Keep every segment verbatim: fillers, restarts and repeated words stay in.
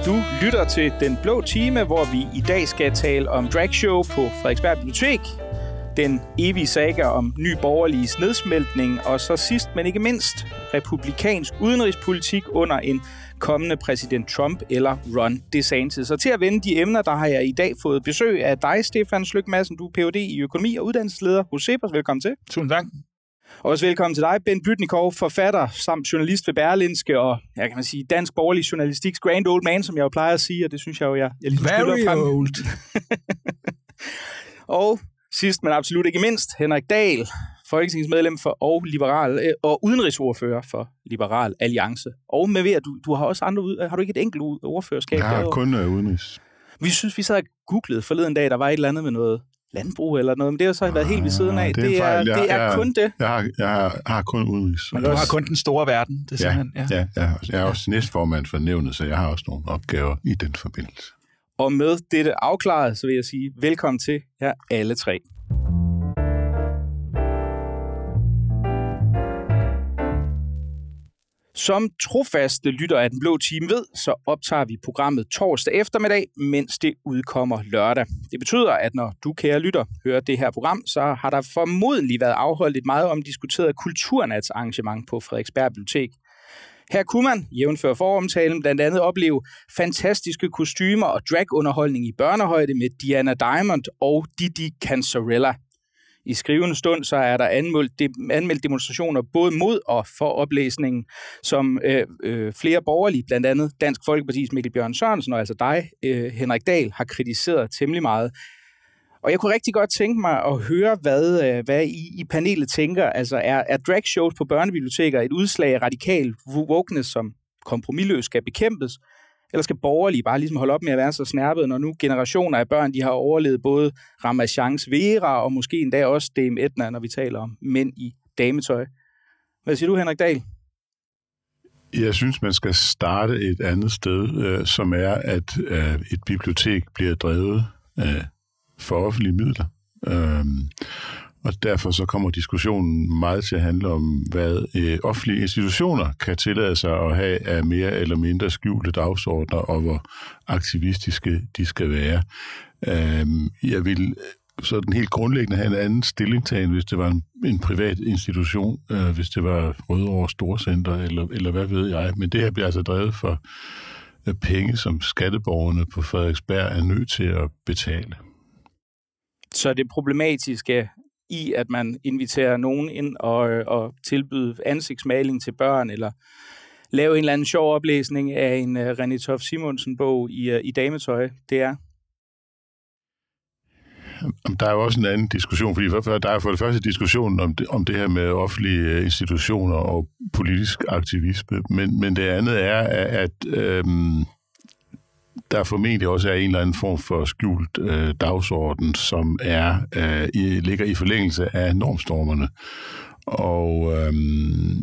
Du lytter til Den Blå Time, hvor vi i dag skal tale om dragshow på Frederiksberg Bibliotek, den evige saga om Ny Borgerliges nedsmeltning, og så sidst, men ikke mindst, republikansk udenrigspolitik under en kommende præsident Trump eller Ron DeSantis. Og til at vende de emner, der har jeg i dag fået besøg af dig, Stefan Sløk Madsen. Du er P H D i økonomi og uddannelsesleder hos CEPOS. Velkommen til. Tusind tak. Også velkommen til dig, Bent Bytnikov, forfatter samt journalist ved Berlingske og, jeg kan man sige, dansk borgerlig journalistiks grand old man, som jeg jo plejer at sige, og det synes jeg jo, jeg, jeg ligesom skylder frem. Very old. Og sidst, men absolut ikke mindst, Henrik Dahl, folketingsmedlem for og liberal øh, og udenrigsordfører for Liberal Alliance. Og med ved, du, du har også andre ud, har du ikke et enkelt ordførerskab? Jeg har derovre? kun uh, udenrigs. Vi synes, vi sad og googlede forleden dag, der var et eller andet med noget landbrug eller noget, men det har så været helt ved siden af. Det er, det er, jeg, det er jeg, kun det. Jeg har, jeg har, har kun udenrigs. Men du har kun den store verden. Det er ja, ja. ja, ja, jeg er også næstformand for nævnet, så jeg har også nogle opgaver i den forbindelse. Og med dette afklaret, så vil jeg sige velkommen til jer alle tre. Som trofaste lytter af Den Blå Time ved, så optager vi programmet torsdag eftermiddag, mens det udkommer lørdag. Det betyder, at når du, kære lytter, hører det her program, så har der formodentlig været afholdt et meget omdiskuteret kulturnatsarrangement på Frederiksberg Bibliotek. Her kunne man, jævnfør foromtalen, blandt andet opleve fantastiske kostymer og dragunderholdning i børnehøjde med Diana Diamond og Didi Cancerella. I skrivende stund så er der anmeldt, de, anmeldt demonstrationer både mod og for oplæsningen, som øh, øh, flere borgerlige, blandt andet Dansk Folkepartis Mikkel Bjørn Sørensen og altså dig, øh, Henrik Dahl, har kritiseret temmelig meget. Og jeg kunne rigtig godt tænke mig at høre, hvad, øh, hvad I i panelet tænker. Altså er, er dragshows på børnebiblioteker et udslag af radikal wokeness, som kompromisløst skal bekæmpes? Eller skal borgerlige bare ligesom holde op med at være så snærpede, når nu generationer af børn, de har overlevet både Ramachans Vera og måske endda også Dame Edna, når vi taler om mænd i dametøj. Hvad siger du, Henrik Dahl? Jeg synes, man skal starte et andet sted, øh, som er, at øh, et bibliotek bliver drevet øh, for offentlige midler. Øh, Og derfor så kommer diskussionen meget til at handle om, hvad øh, offentlige institutioner kan tillade sig at have af mere eller mindre skjulte dagsordner, og hvor aktivistiske de skal være. Øh, jeg vil sådan helt grundlæggende have en anden stillingtagen, hvis det var en, en privat institution, øh, hvis det var Rødovre Storcenter, eller, eller hvad ved jeg. Men det her bliver altså drevet for øh, penge, som skatteborgerne på Frederiksberg er nødt til at betale. Så det problematiske i, at man inviterer nogen ind og, og tilbyder ansigtsmaling til børn, eller lave en eller anden sjov oplæsning af en uh, René Toft Simonsen-bog i, uh, i dametøj, det er? Der er jo også en anden diskussion, fordi for, der er for det første diskussionen om det, om det her med offentlige institutioner og politisk aktivisme, men, men det andet er, at øhm, der formentlig også er en eller anden form for skjult øh, dagsorden, som er øh, i, ligger i forlængelse af normstormerne. Og øhm,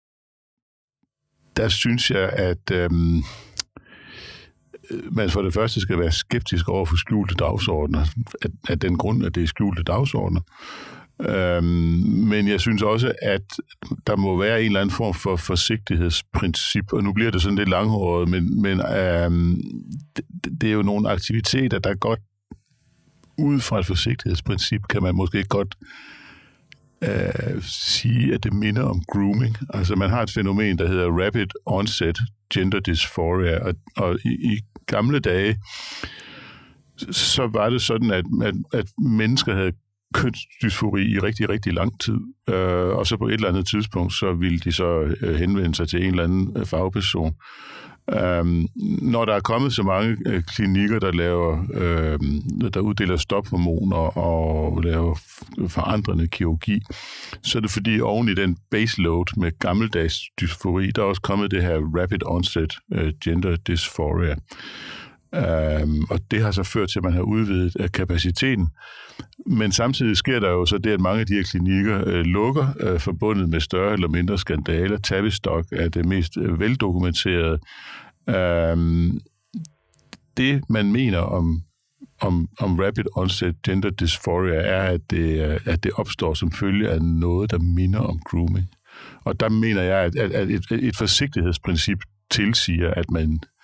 der synes jeg, at øhm, man for det første skal være skeptisk over for skjulte dagsordner, at, at den grund, at det er skjulte dagsordner. Øhm, men jeg synes også, at der må være en eller anden form for forsigtighedsprincip, og nu bliver det sådan lidt langhåret, men, men øhm, det, det er jo nogle aktiviteter, der godt ud fra et forsigtighedsprincip, kan man måske godt øh, sige, at det minder om grooming. Altså man har et fænomen, der hedder rapid onset gender dysphoria, og, og i, i gamle dage, så var det sådan, at, at, at mennesker havde kønsdysfori i rigtig, rigtig lang tid. Øh, og så på et eller andet tidspunkt, så ville de så øh, henvende sig til en eller anden øh, fagperson. Øh, når der er kommet så mange øh, klinikker, der laver, øh, der uddeler stophormoner og laver forandrende kirurgi, så er det fordi oven i den baseload med gammeldags dysfori, der er også kommet det her rapid onset øh, gender dysphoria. Um, og det har så ført til, at man har udvidet uh, kapaciteten. Men samtidig sker der jo så det, at mange af de her klinikker uh, lukker, uh, forbundet med større eller mindre skandaler. Tavistock er det mest uh, veldokumenterede. Um, det, man mener om, om, om rapid onset gender dysphoria, er, at det, uh, at det opstår som følge af noget, der minder om grooming. Og der mener jeg, at, at, at et, et forsigtighedsprincip tilsiger, at man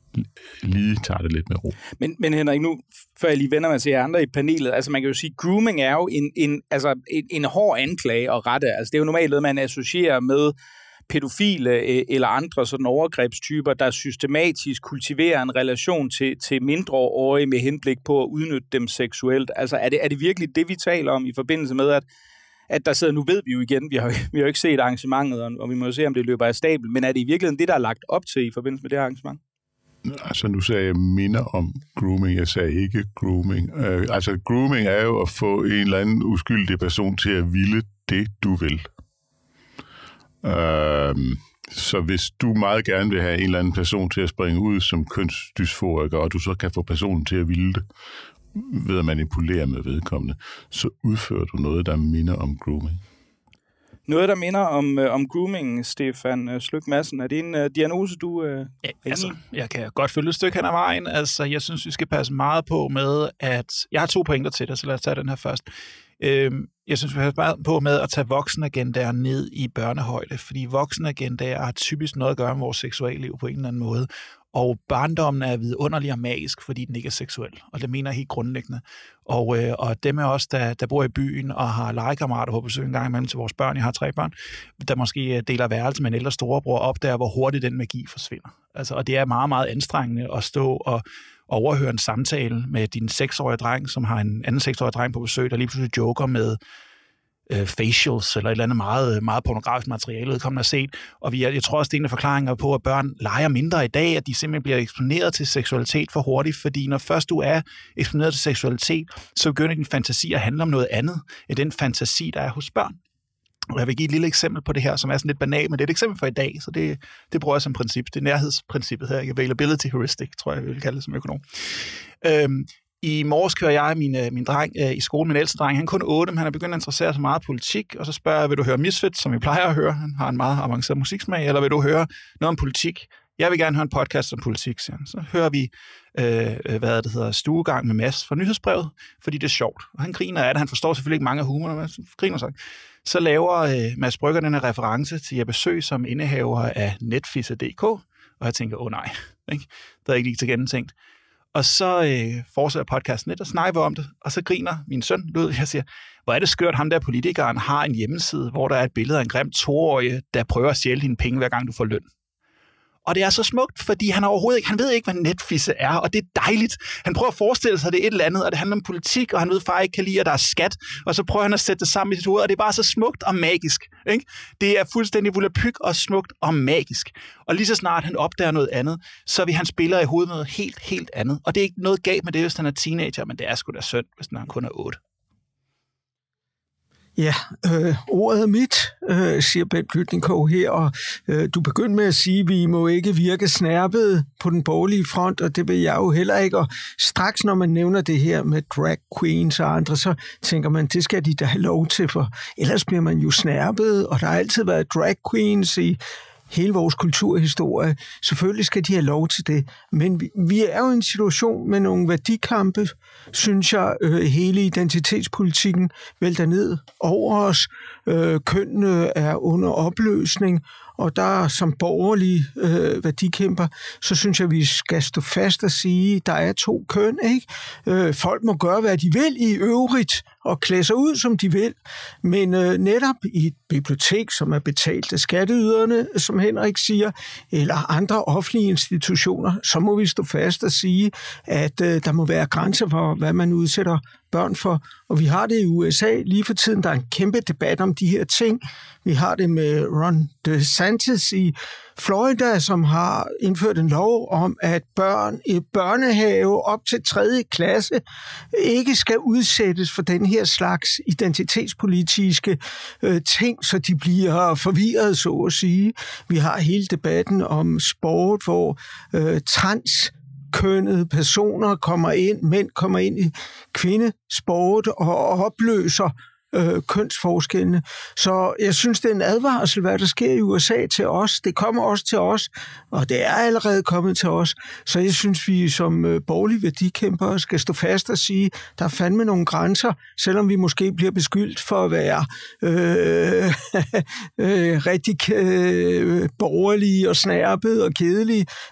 lige tager det lidt med ro. Men, men Henrik, nu før jeg lige vender mig til jer andre i panelet, altså man kan jo sige, grooming er jo en, en, altså en, en hård anklage og rette. Altså det er jo normalt noget, man associerer med pædofile eller andre sådan overgrebstyper, der systematisk kultiverer en relation til, til mindreårige med henblik på at udnytte dem seksuelt. Altså er det, er det virkelig det, vi taler om i forbindelse med, at, at der sidder, nu ved vi jo igen, vi har, vi har jo ikke set arrangementet, og vi må jo se, om det løber af stabel, men er det i virkeligheden det, der er lagt op til i forbindelse med det arrangement? Altså nu sagde jeg minder om grooming, jeg sagde ikke grooming. Øh, altså grooming er jo at få en eller anden uskyldig person til at ville det, du vil. Øh, så hvis du meget gerne vil have en eller anden person til at springe ud som kønsdysforiker, og du så kan få personen til at ville det, ved at manipulere med vedkommende, så udfører du noget, der minder om grooming. Noget, der minder om, øh, om grooming, Stefan øh, Sløk Madsen. Er det en øh, diagnose, du øh, ja, altså, jeg kan godt følge et stykke hen ad vejen. Altså, jeg synes, vi skal passe meget på med, at... Jeg har to pointer til dig, så lad os tage den her først. Øhm, jeg synes, vi skal passe meget på med at tage voksenagendaer ned i børnehøjde, fordi voksenagendaer har typisk noget at gøre med vores seksualliv på en eller anden måde. Og barndommen er vidunderlig og magisk, fordi den ikke er seksuel. Og det mener jeg helt grundlæggende. Og, øh, og dem af os, der, der bor i byen og har legekammerater på besøg en gang imellem til vores børn, jeg har tre børn, der måske deler værelse med en ældre storebror, opdager, hvor hurtigt den magi forsvinder. Altså, og det er meget, meget anstrengende at stå og overhøre en samtale med din seksårige dreng, som har en anden seksårig dreng på besøg, der lige pludselig joker med øh, facials eller et eller andet meget, meget pornografisk materiale, vedkommende har set. Og vi, jeg tror også, det er en af forklaringer på, at børn leger mindre i dag, at de simpelthen bliver eksponeret til seksualitet for hurtigt, fordi når først du er eksponeret til seksualitet, så begynder din fantasi at handle om noget andet, end den fantasi, der er hos børn. Og jeg vil give et lille eksempel på det her, som er sådan lidt banalt, men det er et eksempel for i dag, så det, det bruger jeg som princip. Det er nærhedsprincippet her, availability heuristic, tror jeg, vi vil kalde det som økonom. Øhm, I morges kører jeg min, min dreng øh, i skole, min ældste dreng, han er kun otte, men han er begyndt at interessere sig meget politik, og så spørger jeg, vil du høre Misfits, som vi plejer at høre? Han har en meget avanceret musiksmag, eller vil du høre noget om politik? Jeg vil gerne høre en podcast om politik, siger han. Så hører vi, øh, hvad det hedder, Stuegang med Mads fra Nyhedsbrevet, fordi det er sjovt. Og han griner af det, han forstår selvfølgelig ikke mange af humor, men han griner sig. Så laver øh, Mads Brygger den her reference til Jeppe Sø som indehaver af netfisse punktum d k, og jeg tænker, åh oh, nej, ikke? Der er ikke lige til gennemtænkt. Og så øh, fortsætter podcasten lidt og snakker om det, og så griner min søn Lud, jeg siger, hvor er det skørt, ham der politikeren har en hjemmeside, hvor der er et billede af en grim toårig, der prøver at stjæle dine penge, hver gang du får løn. Og det er så smukt, fordi han overhovedet ikke, han ved ikke, hvad netfisse er, og det er dejligt. Han prøver at forestille sig, at det er et eller andet, og det handler om politik, og han ved faktisk ikke kan lide, at der er skat, og så prøver han at sætte det sammen i sit hoved, og det er bare så smukt og magisk. Ikke? Det er fuldstændig volapyk og smukt og magisk. Og lige så snart han opdager noget andet, så vil han spille i hovedet noget helt, helt andet. Og det er ikke noget galt med det, hvis han er teenager, men det er sgu da synd, hvis han kun er otte. Ja, øh, ordet er mit, øh, siger Bent Lytnikov her, og øh, du begyndte med at sige, at vi må ikke virke snærpet på den borgerlige front, og det vil jeg jo heller ikke. Og straks når man nævner det her med drag queens og andre, så tænker man, det skal de da have lov til, for ellers bliver man jo snærpet, og der har altid været drag queens i hele vores kulturhistorie. Selvfølgelig skal de have lov til det, men vi, vi er jo i en situation med nogle værdikampe, synes jeg, øh, hele identitetspolitikken vælter ned over os. Øh, kønnene er under opløsning, og der som borgerlige øh, værdikæmper, så synes jeg, vi skal stå fast og sige, at der er to køn, ikke? Øh, folk må gøre, hvad de vil i øvrigt, og klæde sig ud, som de vil. Men øh, netop i et bibliotek, som er betalt af skatteyderne, som Henrik siger, eller andre offentlige institutioner, så må vi stå fast og sige, at øh, der må være grænser for, hvad man udsætter børn for. Og vi har det i U S A lige for tiden. Der er en kæmpe debat om de her ting. Vi har det med Ron DeSantis i Florida, som har indført en lov om, at børn i børnehave op til tredje klasse ikke skal udsættes for den her slags identitetspolitiske øh, ting, så de bliver forvirret, så at sige. Vi har hele debatten om sport, hvor øh, trans kønnede personer kommer ind, mænd kommer ind i kvindesport og opløser øh, kønsforskellene. Så jeg synes, det er en advarsel, hvad der sker i U S A til os. Det kommer også til os, og det er allerede kommet til os. Så jeg synes, vi som øh, borgerlige værdikæmpere skal stå fast og sige, der er fandme nogle grænser, selvom vi måske bliver beskyldt for at være øh, øh, rigtig øh, borgerlige og snærpede og kedelige. Men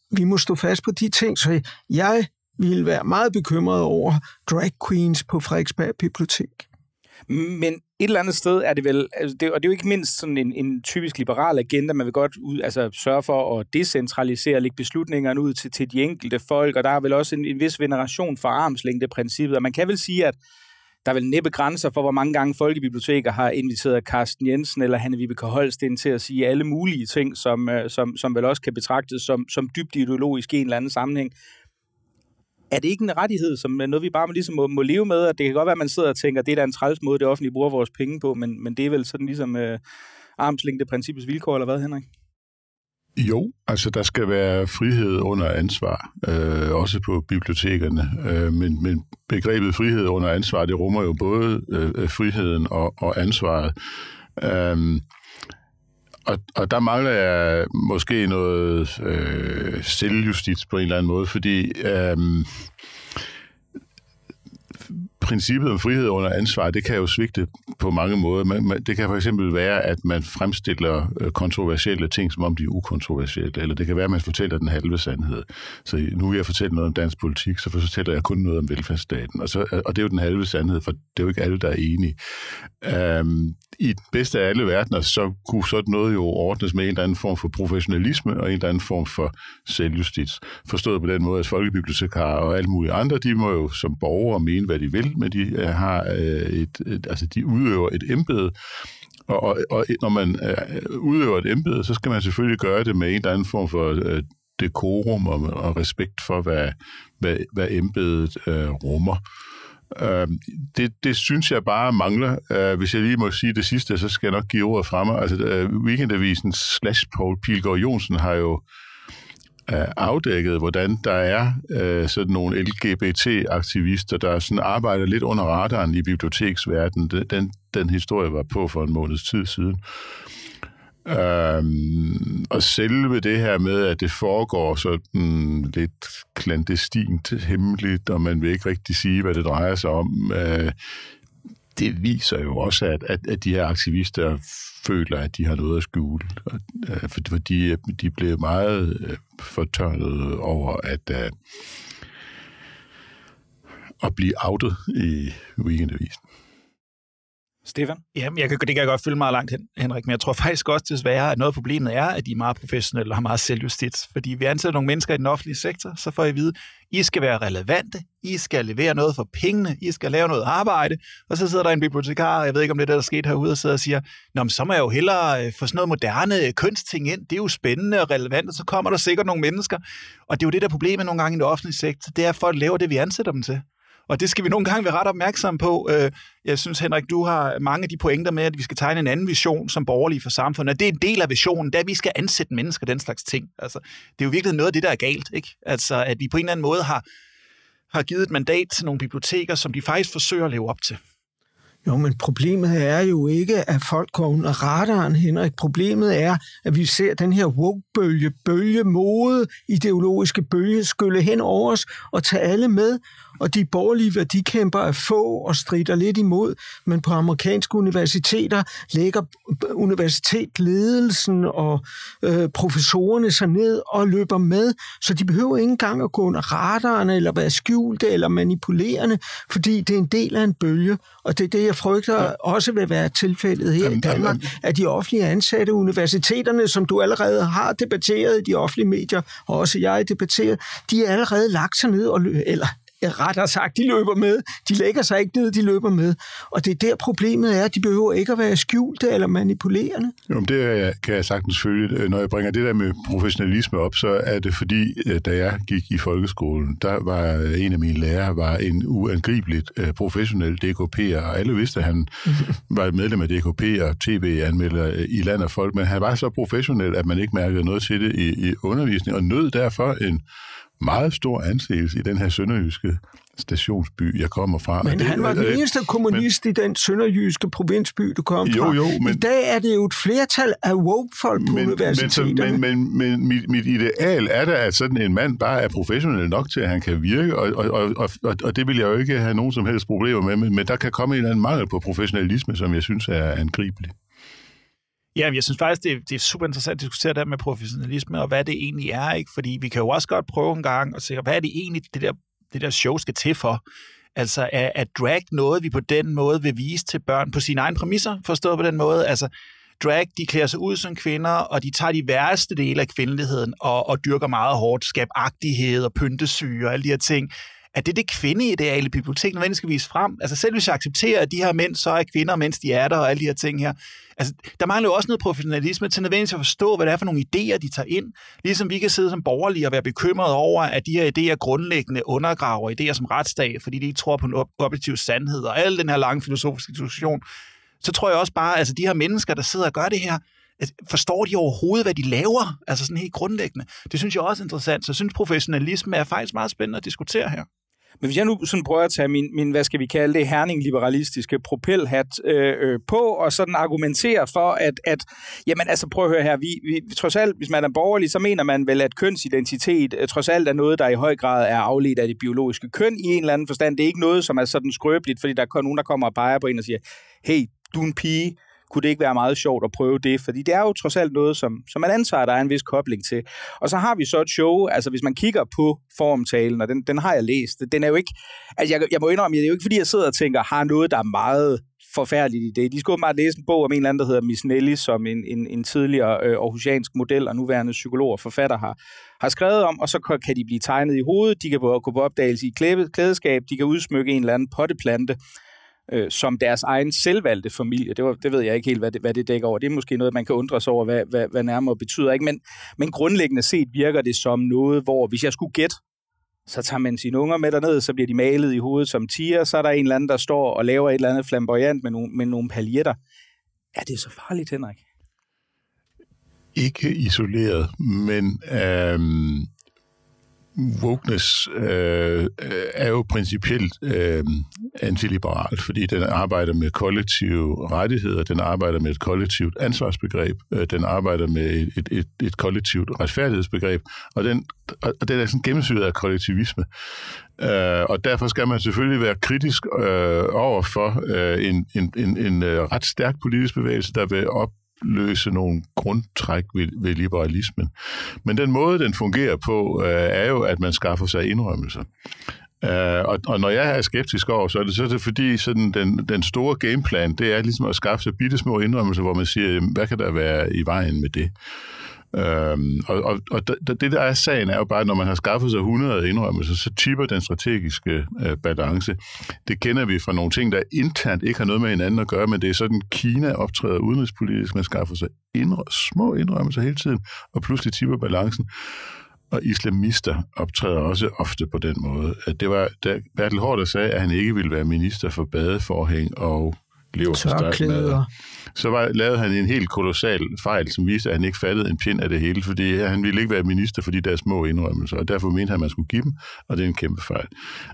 vi må stå fast på de ting, så jeg ville være meget bekymret over drag queens på Frederiksberg Bibliotek. Men et eller andet sted er det vel, altså det, og det er jo ikke mindst sådan en, en typisk liberal agenda, man vil godt ud, altså sørge for at decentralisere, lægge beslutningerne ud til, til de enkelte folk, og der er vel også en, en vis veneration for armslængdeprincippet, og man kan vel sige, at der er vel næppe grænser for, hvor mange gange folkebiblioteker har inviteret Carsten Jensen eller Hanne-Vibeke Holsten til at sige alle mulige ting, som, som, som vel også kan betragtes som, som dybt ideologisk i en eller anden sammenhæng. Er det ikke en rettighed, som noget, vi bare ligesom må, må leve med? At det kan godt være, at man sidder og tænker, at det er da en træls måde, det offentlige bruger vores penge på, men, men det er vel sådan ligesom øh, armslængdeprincippets vilkår, eller hvad, Henrik? Jo, altså der skal være frihed under ansvar, øh, også på bibliotekerne. Øh, men, men begrebet frihed under ansvar, det rummer jo både øh, friheden og, og ansvaret. Øh, og, og der mangler jeg måske noget øh, selvjustits på en eller anden måde, fordi øh, princippet om frihed under ansvar, det kan jo svigte på mange måder. Man, man, det kan for eksempel være, at man fremstiller kontroversielle ting, som om de er ukontroversielle, eller det kan være, at man fortæller den halve sandhed. Så nu vil jeg fortælle noget om dansk politik, så fortæller jeg kun noget om velfærdsstaten. Og, så, og det er jo den halve sandhed, for det er jo ikke alle, der er enige. Um, I den bedste af alle verdener, så kunne sådan noget jo ordnes med en eller anden form for professionalisme og en eller anden form for selvjustits. Forstået på den måde, at folkebibliotekarer og alle mulige andre, de må jo som borgere mene, hvad de vil, men de har et, et altså de udøver et embede, og, og, og når man udøver et embede, så skal man selvfølgelig gøre det med en eller anden form for dekorum og, og respekt for, hvad, hvad, hvad embedet øh, rummer. Uh, det, det synes jeg bare mangler. Uh, hvis jeg lige må sige det sidste, så skal jeg nok give ordet fra mig. Altså, uh, Weekendavisen slash Poul Pilgaard Johnsen har jo uh, afdækket, hvordan der er uh, sådan nogle L G B T-aktivister, der sådan arbejder lidt under radaren i biblioteksverdenen. Den, den historie var på for en måneds tid siden. Øhm, og selve det her med, at det foregår sådan lidt klandestint, hemmeligt, og man vil ikke rigtig sige, hvad det drejer sig om, øh, det viser jo også, at, at, at de her aktivister føler, at de har noget at skjule. Øh, fordi de blev meget øh, fortørnet over at, øh, at blive outet i Weekendavisen. Stefan? Jamen, jeg kan, det kan jeg godt følge meget langt hen, Henrik, men jeg tror faktisk også desværre, at noget af problemet er, at de er meget professionelle og har meget selvjustits. Fordi vi ansætter nogle mennesker i den offentlige sektor, så får I vide, I skal være relevante, I skal levere noget for pengene, I skal lave noget arbejde, og så sidder der en bibliotekar, jeg ved ikke, om det er det, der er sket herude, og sidder og siger, nå, men så må jeg jo hellere få sådan noget moderne kønsting ind, det er jo spændende og relevant, og så kommer der sikkert nogle mennesker. Og det er jo det, der er problemet nogle gange i den offentlige sektor, det er, at folk laver det, vi ansætter dem til. Og det skal vi nogle gange være ret opmærksomme på. Jeg synes, Henrik, du har mange af de pointer med, at vi skal tegne en anden vision som borgerlige for samfundet. Og det er en del af visionen, det er, at vi skal ansætte mennesker, den slags ting. Altså, det er jo virkelig noget af det, der er galt, ikke? Altså, at vi på en eller anden måde har, har givet et mandat til nogle biblioteker, som de faktisk forsøger at leve op til. Jo, men problemet er jo ikke, at folk går under radaren, Henrik. Problemet er, at vi ser den her woke-bølge, bølge, mode, ideologiske bølge skylle hen over os og tage alle med. Og de borgerlige værdikæmper er få og strider lidt imod, men på amerikanske universiteter lægger universitetsledelsen og øh, professorerne sig ned og løber med, så de behøver ikke engang at gå under radaren eller være skjulte eller manipulerende, fordi det er en del af en bølge, og det er det, jeg frygter ja. også vil være tilfældet her jamen, i Danmark, jamen. at de offentlige ansatte universiteterne, som du allerede har debatteret i de offentlige medier, og også jeg debatteret, de er allerede lagt sig ned og lø- eller rettere sagt, de løber med. De lægger sig ikke ned, de løber med. Og det er der problemet er, at de behøver ikke at være skjulte eller manipulerende. Jo, det kan jeg sagtens følge. Når jeg bringer det der med professionalisme op, så er det fordi, da jeg gik i folkeskolen, der var en af mine lærere var en uangribeligt professionel D K P'er, og alle vidste, at han var medlem af D K P og T V-anmelder i land og folk, men han var så professionel, at man ikke mærkede noget til det i, i undervisning, og nød derfor en meget stor anseelse i den her sønderjyske stationsby, jeg kommer fra. Men det, han var den øh, eneste kommunist men, i den sønderjyske provinsby, du kom jo, fra. Jo, men, I dag er det jo et flertal af woke-folk på men, universiteterne. Men, men, men, men mit, mit ideal er da, at sådan en mand bare er professionel nok til, at han kan virke, og, og, og, og, og det vil jeg jo ikke have nogen som helst problemer med, men, men der kan komme en eller anden mangel på professionalisme, som jeg synes er angribelig. Ja, jeg synes faktisk, det er, det er super interessant at diskutere det med professionalisme, og hvad det egentlig er, ikke? Fordi vi kan jo også godt prøve en gang at se, hvad er det egentlig, det der, det der show skal til for? Altså, er, er drag noget, vi på den måde vil vise til børn på sine egne præmisser, forstået på den måde? Altså, drag, de klæder sig ud som kvinder, og de tager de værste dele af kvindeligheden og, og dyrker meget hårdt, skabagtighed og pyntesyge og alle de her ting. Er det det kvindeideal i biblioteket nødvendigvis skal vise frem? Altså selv hvis jeg accepterer, at de her mænd så er kvinder, mens de er der og alle de her ting her. Altså, der mangler jo også noget professionalisme til nødvendigvis at forstå, hvad det er for nogle idéer, de tager ind. Ligesom vi kan sidde som borgerlige og være bekymrede over, at de her idéer grundlæggende undergraver idéer som retsstat, fordi de ikke tror på en objektiv sandhed og al den her lange filosofiske diskussion. Så tror jeg også bare, altså de her mennesker, der sidder og gør det her, forstår de overhovedet, hvad de laver? Altså sådan helt grundlæggende. Det synes jeg også er interessant. Så jeg synes, professionalisme er faktisk meget spændende at diskutere her. Men hvis jeg nu sådan prøver at tage min, min hvad skal vi kalde det, herning-liberalistiske propelhat øh, øh, på, og sådan argumentere for, at, at jamen altså prøv at høre her, vi, vi, trods alt, hvis man er borgerlig, så mener man vel, at kønsidentitet øh, trods alt er noget, der i høj grad er afledt af det biologiske køn i en eller anden forstand. Det er ikke noget, som er sådan skrøbeligt, fordi der er nogen, der kommer og peger på en og siger, hey, du er en pige, kunne det ikke være meget sjovt at prøve det? Fordi det er jo trods alt noget, som, som man antager, der er en vis kobling til. Og så har vi så et show, altså hvis man kigger på formtalen, og den, den har jeg læst, den er jo ikke, altså jeg, jeg må indrømme, det er jo ikke fordi, jeg sidder og tænker, har noget, der er meget forfærdeligt i det. De skulle bare læse en bog om en eller anden, der hedder Miss Nelly, som en, en, en tidligere øh, aarhusiansk model og nuværende psykolog og forfatter har, har skrevet om, og så kan de blive tegnet i hovedet, de kan gå på opdagelse i klæde, klædeskab, de kan udsmykke en eller anden potteplante, Øh, som deres egen selvvalgte familie. Det, var, det ved jeg ikke helt, hvad det, hvad det dækker over. Det er måske noget, man kan undre sig over, hvad, hvad, hvad nærmere betyder. Ikke? Men, men grundlæggende set virker det som noget, hvor hvis jeg skulle gætte, så tager man sine unger med derned, så bliver de malet i hovedet som tiger, så er der en eller anden, der står og laver et eller andet flamboyant med nogle, med nogle paljetter. Er det så farligt, Henrik? Ikke isoleret, men øhm, wokeness øh, er jo principielt øh, antiliberalt, fordi den arbejder med kollektive rettigheder, den arbejder med et kollektivt ansvarsbegreb, øh, den arbejder med et, et, et kollektivt retfærdighedsbegreb, og den, og den er sådan gennemsyret af kollektivisme. Øh, og derfor skal man selvfølgelig være kritisk øh, over for øh, en, en, en, en ret stærk politisk bevægelse, der vil op løse nogle grundtræk ved, ved liberalismen. Men den måde, den fungerer på, øh, er jo, at man skaffer sig indrømmelser. Øh, og, og når jeg er skeptisk over, så er det, så er det fordi, sådan den, den store gameplan, det er ligesom at skaffe sig bittesmå indrømmelser, hvor man siger, hvad kan der være i vejen med det? Øhm, og og, og det, der er sagen, er jo bare, at når man har skaffet sig hundrede indrømmelser, så tipper den strategiske øh, balance. Det kender vi fra nogle ting, der internt ikke har noget med hinanden at gøre, men det er sådan, Kina optræder udenrigspolitisk, man skaffer sig indrø- små indrømmelser hele tiden, og pludselig tipper balancen. Og islamister optræder også ofte på den måde. At det var, da Bertel Haarder sagde, at han ikke ville være minister for badeforhæng og leverpostejsmadder, så var, lavede han en helt kolossal fejl, som viste, at han ikke fattede en pind af det hele, fordi han ville ikke være minister, fordi der er små indrømmelser, og derfor mente han, at man skulle give dem, og det er en kæmpe fejl.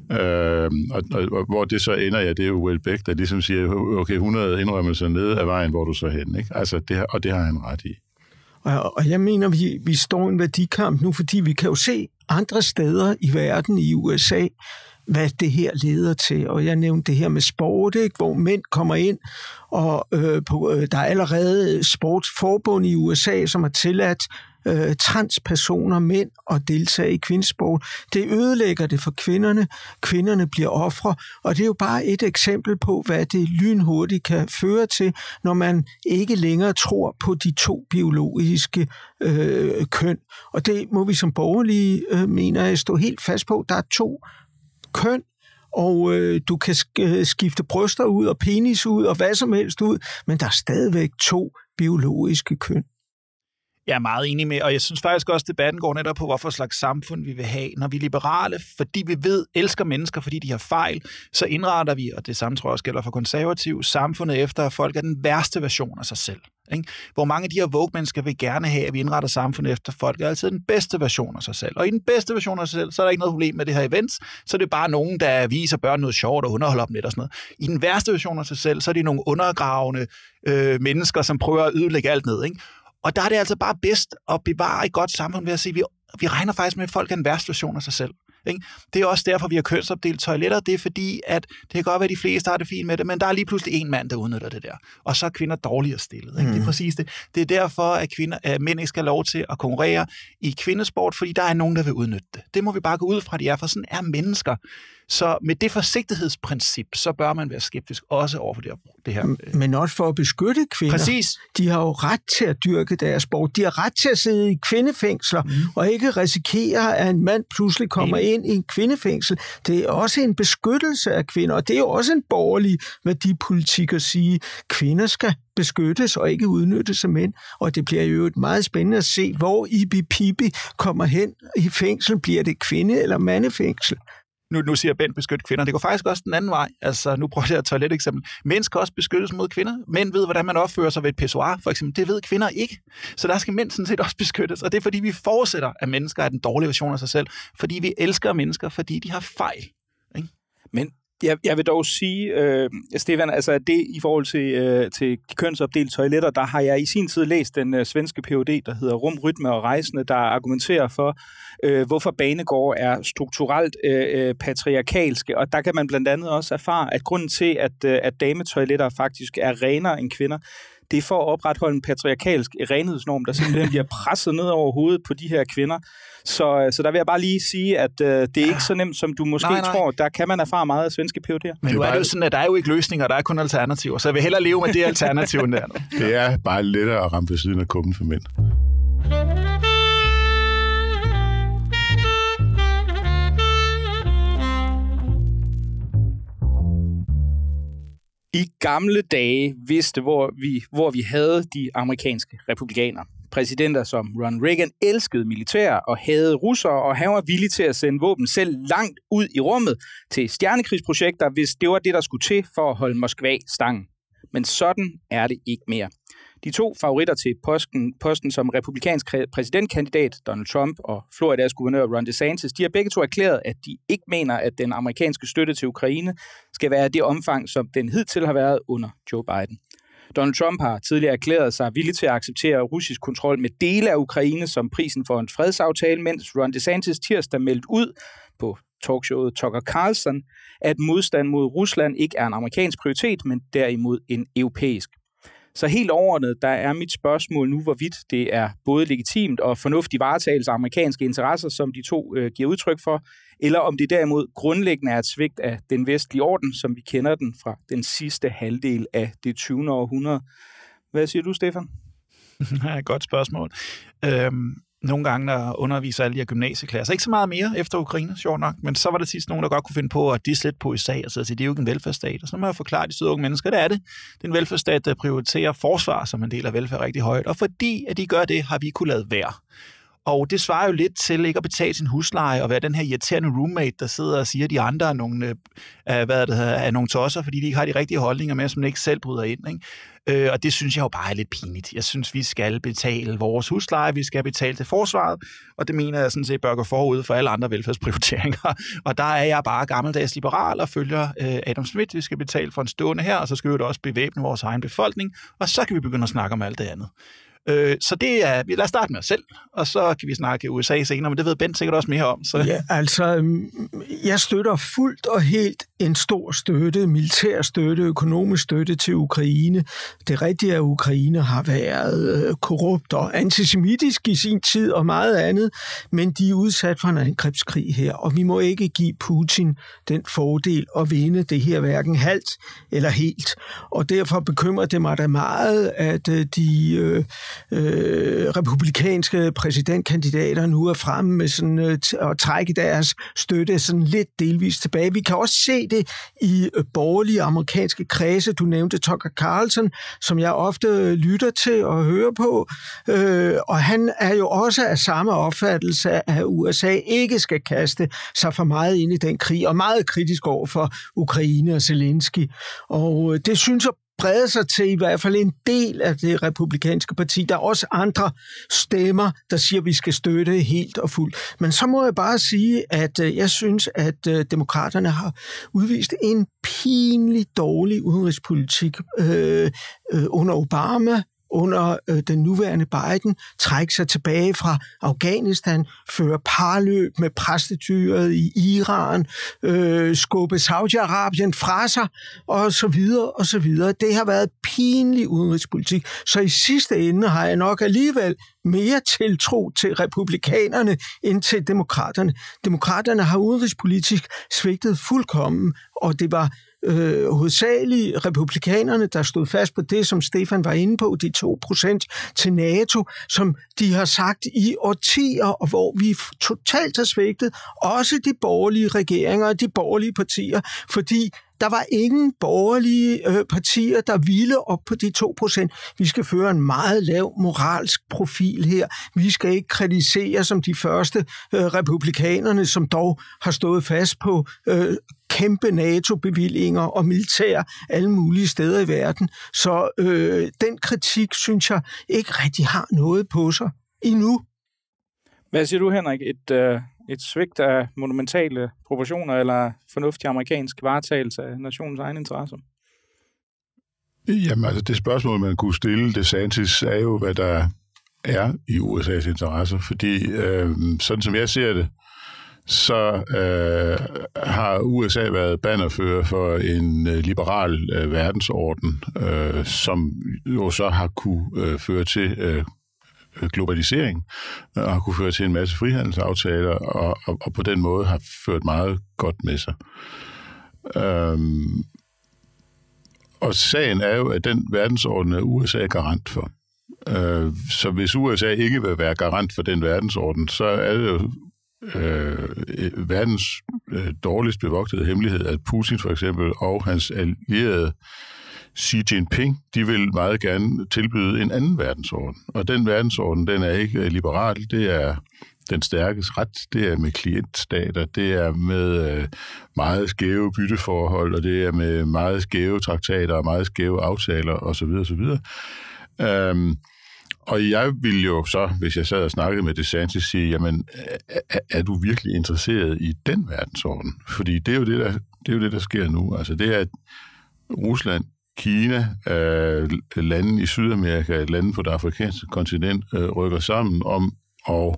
Øh, og, og, og hvor det så ender, ja, det er jo Will Beck, der ligesom siger, okay, hundrede indrømmelser nede af vejen, hvor du så hen, ikke? Altså, det, og det har han ret i. Og, og jeg mener, vi, vi står i en værdikamp nu, fordi vi kan jo se andre steder i verden, i U S A, hvad det her leder til. Og jeg nævnte det her med sport, ikke? Hvor mænd kommer ind, og øh, på, øh, der er allerede sportsforbund i U S A, som har tilladt øh, transpersoner, mænd, at deltage i kvindesport. Det ødelægger det for kvinderne. Kvinderne bliver ofre, og det er jo bare et eksempel på, hvad det lynhurtigt kan føre til, når man ikke længere tror på de to biologiske øh, køn. Og det må vi som borgerlige, øh, mener jeg, stå helt fast på. Der er to køn, og øh, du kan sk- skifte bryster ud og penis ud og hvad som helst ud, men der er stadigvæk to biologiske køn. Jeg er meget enig med, og jeg synes faktisk også, at debatten går netop på, hvorfor slags samfund vi vil have. Når vi er liberale, fordi vi ved, elsker mennesker, fordi de har fejl, så indretter vi, og det samme tror jeg også gælder for konservativ, samfundet efter, at folk er den værste version af sig selv. Ikke? Hvor mange af de her woke-mennesker vil gerne have, at vi indretter samfundet efter, folk er altid den bedste version af sig selv. Og i den bedste version af sig selv, så er der ikke noget problem med det her events, så er det bare nogen, der viser børn noget sjovt og underholder dem lidt og sådan noget. I den værste version af sig selv, så er det nogle undergravende øh, mennesker, som prøver at ødelægge alt ned, ikke? Og der er det altså bare bedst at bevare et godt samfund ved at sige, at vi, vi regner faktisk med, at folk er den værste version af sig selv. Ikke? Det er også derfor, vi har kønsopdelt toiletter. Det er fordi, at det kan godt være, at de fleste har det fint med det, men der er lige pludselig en mand, der udnytter det der. Og så er kvinder dårligere stillet. Ikke? Mm. Det er præcis det. Det er derfor, at, kvinder, at mænd ikke skal have lov til at konkurrere i kvindesport, fordi der er nogen, der vil udnytte det. Det må vi bare gå ud fra, de er, for sådan er mennesker. Så med det forsigtighedsprincip, så bør man være skeptisk også over for det her. Det her. Men også for at beskytte kvinder. Præcis. De har jo ret til at dyrke deres sport. De har ret til at sidde i kvindefængsler, mm. og ikke risikere, at en mand pludselig kommer mm. ind i en kvindefængsel. Det er også en beskyttelse af kvinder, og det er jo også en borgerlig værdipolitik at sige, at kvinder skal beskyttes og ikke udnyttes af mænd. Og det bliver jo et meget spændende at se, hvor Ibi Pibi kommer hen i fængsel. Bliver det kvinde- eller mandefængsel? Nu, nu siger Bent beskytte kvinder. Det går faktisk også den anden vej. Altså, nu prøver jeg et toileteksempel. Mænd skal også beskyttes mod kvinder. Mænd ved, hvordan man opfører sig ved et pissoir, for eksempel. Det ved kvinder ikke. Så der skal mænd sådan set også beskyttes. Og det er, fordi vi forudsætter, at mennesker er den dårlige version af sig selv. Fordi vi elsker mennesker, fordi de har fejl. Ikke? Men jeg, jeg vil dog sige, øh, Stefan, altså at det i forhold til, øh, til de kønsopdelte toiletter, der har jeg i sin tid læst den øh, svenske P H D, der hedder Rum, Rytme og Rejsende, der argumenterer for, øh, hvorfor banegårde er strukturelt øh, patriarkalske. Og der kan man blandt andet også erfare, at grunden til, at, øh, at dametoiletter faktisk er renere end kvinder, det er for at opretholde en patriarkalsk renhedsnorm, der simpelthen bliver presset ned over hovedet på de her kvinder. Så, så der vil jeg bare lige sige, at øh, det er ikke så nemt, som du måske nej, nej. tror. Der kan man erfare meget af svenske P H D'er. Men nu er det jo sådan, at der er jo ikke løsninger, der er kun alternativer. Så jeg vil hellere leve med det alternativ end det andet. Det er bare lettere at ramme ved siden af kummen for mænd. I gamle dage vidste, hvor vi, hvor vi havde de amerikanske republikanere. Præsidenter som Ronald Reagan elskede militær og havde russere, og han var villig til at sende våben selv langt ud i rummet til stjernekrigsprojekter, hvis det var det, der skulle til for at holde Moskva stangen. Men sådan er det ikke mere. De to favoritter til posten, posten som republikansk præsidentkandidat, Donald Trump og Floridas guvernør Ron DeSantis, de har begge to erklæret, at de ikke mener, at den amerikanske støtte til Ukraine skal være det omfang, som den hidtil har været under Joe Biden. Donald Trump har tidligere erklæret sig villig til at acceptere russisk kontrol med dele af Ukraine som prisen for en fredsaftale, mens Ron DeSantis tirsdag meldte ud på talkshowet Tucker Carlson, at modstand mod Rusland ikke er en amerikansk prioritet, men derimod en europæisk. Så helt overordnet, der er mit spørgsmål nu, hvorvidt det er både legitimt og fornuftig varetagelse af amerikanske interesser, som de to øh, giver udtryk for, eller om det derimod grundlæggende er et svigt af den vestlige orden, som vi kender den fra den sidste halvdel af det tyvende århundrede. Hvad siger du, Stefan? Ja, godt spørgsmål. Øhm, nogle gange, der underviser alle de her gymnasieklasser, ikke så meget mere efter Ukraine, sjovt nok, men så var der sidst nogen, der godt kunne finde på at disse lidt på U S A, og så sige, det er jo ikke en velfærdsstat. Og så må jeg forklare de søde unge mennesker, det er det. Det er en velfærdsstat, der prioriterer forsvar som en del af velfærd rigtig højt, og fordi at de gør det, har vi kunne lade være. Og det svarer jo lidt til ikke at betale sin husleje og være den her irriterende roommate, der sidder og siger, at de andre er nogle, øh, hvad det hedder, er nogle tosser, fordi de ikke har de rigtige holdninger med, som man ikke selv bryder ind. Ikke? Øh, og det synes jeg jo bare er lidt pinligt. Jeg synes, vi skal betale vores husleje, vi skal betale til forsvaret, og det mener jeg sådan set bør gå forud for alle andre velfærdsprioriteringer. Og der er jeg bare gammeldags liberal og følger øh, Adam Smith. Vi skal betale for en stående her, og så skal vi også bevæbne vores egen befolkning, og så kan vi begynde at snakke om alt det andet. Så det er, lad os starte med os selv, og så kan vi snakke U S A senere, men det ved Bent sikkert også mere om. Så. Ja, altså, jeg støtter fuldt og helt en stor støtte, militær støtte, økonomisk støtte til Ukraine. Det rigtige er, at Ukraine har været korrupt og antisemitisk i sin tid og meget andet, men de er udsat for en angrebskrig her, og vi må ikke give Putin den fordel at vinde det her hverken halvt eller helt. Og derfor bekymrer det mig da meget, at de øh, Øh, republikanske præsidentkandidater nu er fremme med sådan øh, at trække deres støtte sådan lidt delvis tilbage. Vi kan også se det i øh, borgerlige amerikanske kredse. Du nævnte Tucker Carlson, som jeg ofte lytter til og hører på, øh, og han er jo også af samme opfattelse, at U S A ikke skal kaste sig for meget ind i den krig, og meget kritisk over for Ukraine og Zelensky. Og øh, det synes jeg breder sig til i hvert fald en del af det republikanske parti. Der er også andre stemmer, der siger, at vi skal støtte helt og fuldt. Men så må jeg bare sige, at jeg synes, at demokraterne har udvist en pinlig dårlig udenrigspolitik øh, øh, under Obama, under øh, den nuværende Biden trække sig tilbage fra Afghanistan, føre parløb med præstestyret i Iran, øh, skubbe Saudi-Arabien fra sig, og så videre, og så videre. Det har været pinlig udenrigspolitik. Så i sidste ende har jeg nok alligevel mere tiltro til republikanerne end til demokraterne. Demokraterne har udenrigspolitisk svigtet fuldkommen, og det var øh, hovedsageligt republikanerne, der stod fast på det, som Stefan var inde på, de to procent til NATO, som de har sagt i årtier, og hvor vi totalt har svigtet, også de borgerlige regeringer og de borgerlige partier, fordi der var ingen borgerlige øh, partier, der ville op på de to procent. Vi skal føre en meget lav moralsk profil her. Vi skal ikke kritisere som de første øh, republikanerne, som dog har stået fast på øh, kæmpe NATO-bevillinger og militær alle mulige steder i verden. Så øh, den kritik, synes jeg, ikke rigtig har noget på sig endnu. Hvad siger du, Henrik? Et, øh, et svigt af monumentale proportioner eller fornuftig amerikansk varetagelse af nationens egne interesser? Jamen altså, det spørgsmål, man kunne stille DeSantis, er jo, hvad der er i U S A's interesser. Fordi øh, sådan som jeg ser det, så øh, har U S A været bannerfører for en øh, liberal øh, verdensorden, øh, som jo så har kunne øh, føre til øh, globalisering, og har kunne føre til en masse frihandelsaftaler, og, og, og på den måde har ført meget godt med sig. Øhm, og sagen er jo, at den verdensorden er U S A garant for. Øh, så hvis U S A ikke vil være garant for den verdensorden, så er det jo øh, verdens øh, dårligst bevogtede hemmelighed, at Putin for eksempel og hans allierede Xi Jinping, de vil meget gerne tilbyde en anden verdensorden. Og den verdensorden, den er ikke liberal, det er den stærkes ret, det er med klientstater, det er med øh, meget skæve bytteforhold, og det er med meget skæve traktater og meget skæve aftaler osv. osv. Øhm, og jeg ville jo så, hvis jeg sad og snakkede med DeSantis, sige, jamen, er, er du virkelig interesseret i den verdensorden? Fordi det er jo det, der, det er jo det, der sker nu. Altså det er, at Rusland, Kina, øh, lande i Sydamerika, lande på det afrikanske kontinent, øh, rykker sammen om at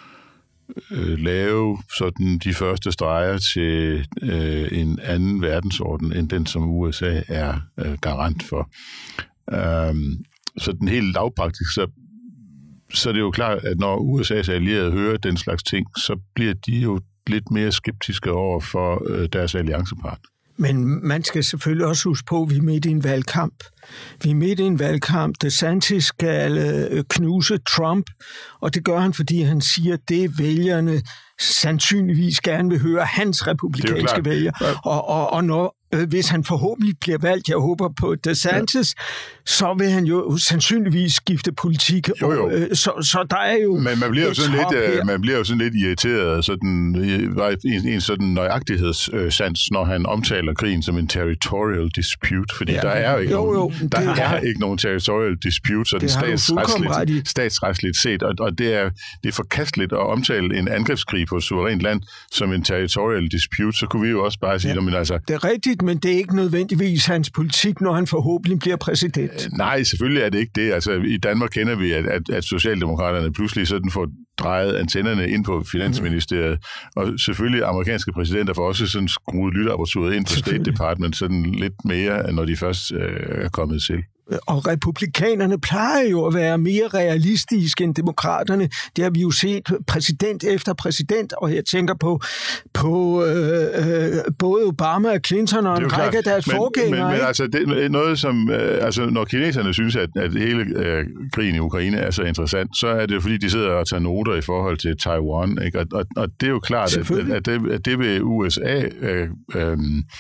øh, lave sådan de første streger til øh, en anden verdensorden, end den, som U S A er øh, garant for. Øh, så den helt lavpraktisk, så, så er det jo klart, at når U S A's allierede hører den slags ting, så bliver de jo lidt mere skeptiske over for øh, deres alliancepartner. Men man skal selvfølgelig også huske på, at vi er midt i en valgkamp. Vi er midt i en valgkamp. DeSantis skal øh, knuse Trump, og det gør han, fordi han siger, at det vælgerne sandsynligvis gerne vil høre hans republikanske vælgere. Og, og, og når, øh, hvis han forhåbentlig bliver valgt, jeg håber på DeSantis, ja. så vil han jo sandsynligvis skifte politik. Jo, jo. Og, øh, så, så der er jo Men man bliver jo sådan lidt, øh, man bliver jo sådan lidt irriteret, sådan, en, en sådan nøjagtighedssans, når han omtaler krigen som en territorial dispute, fordi ja. der er jo ikke, jo, jo, nogen, der er ikke nogen territorial dispute, så det statsretsligt, statsretsligt set, og, og det, er, det er forkasteligt at omtale en angrebskrig på et suverænt land som en territorial dispute, så kunne vi jo også bare sige, ja. men altså... Det er rigtigt, men det er ikke nødvendigvis hans politik, når han forhåbentlig bliver præsident. Nej, selvfølgelig er det ikke det. Altså, i Danmark kender vi, at, at, at Socialdemokraterne pludselig sådan får drejet antennerne ind på Finansministeriet, mm. og selvfølgelig amerikanske præsidenter får også sådan skruet lytteapparaturet ind på State Department sådan lidt mere, når de først øh, er kommet til. Og republikanerne plejer jo at være mere realistiske end demokraterne. Det har vi jo set præsident efter præsident, og jeg tænker på, på øh, øh, både Obama og Clinton og en række af deres men, forgængere. Men, men altså, det er noget som, øh, altså, når kineserne synes, at, at hele øh, krigen i Ukraine er så interessant, så er det jo fordi, de sidder og tager noter i forhold til Taiwan, ikke? Og, og, og det er jo klart, at, at, det, at det vil U S A... Øh, øh,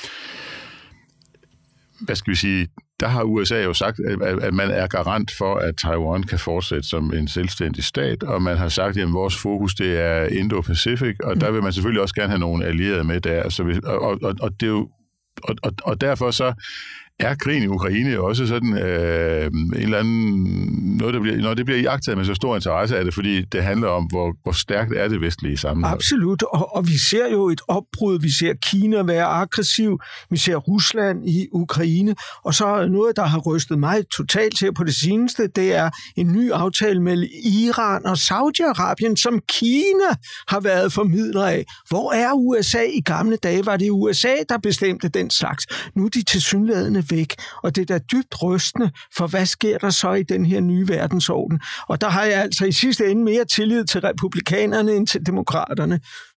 hvad skal vi sige... Der har U S A jo sagt, at man er garant for, at Taiwan kan fortsætte som en selvstændig stat, og man har sagt, at vores fokus det er Indo-Pacific, og der vil man selvfølgelig også gerne have nogle allierede med der. Så vi, og, og, og, det er jo, og, og, og derfor så er krigen i Ukraine også sådan øh, en eller anden, noget, der bliver, når det bliver iagttaget med så stor interesse, er det, fordi det handler om, hvor, hvor stærkt er det vestlige sammenhold. Absolut, og, og vi ser jo et opbrud, vi ser Kina være aggressiv, vi ser Rusland i Ukraine, og så noget, der har rystet mig totalt til på det seneste, det er en ny aftale mellem Iran og Saudi-Arabien, som Kina har været formidler af. Hvor er U S A? I gamle dage var det U S A, der bestemte den slags. Nu er de tilsyneladende væk, og det er da dybt rystende, for hvad sker der så i den her nye verdensorden? Og der har jeg altså i sidste ende mere tillid til republikanerne end til demokraterne.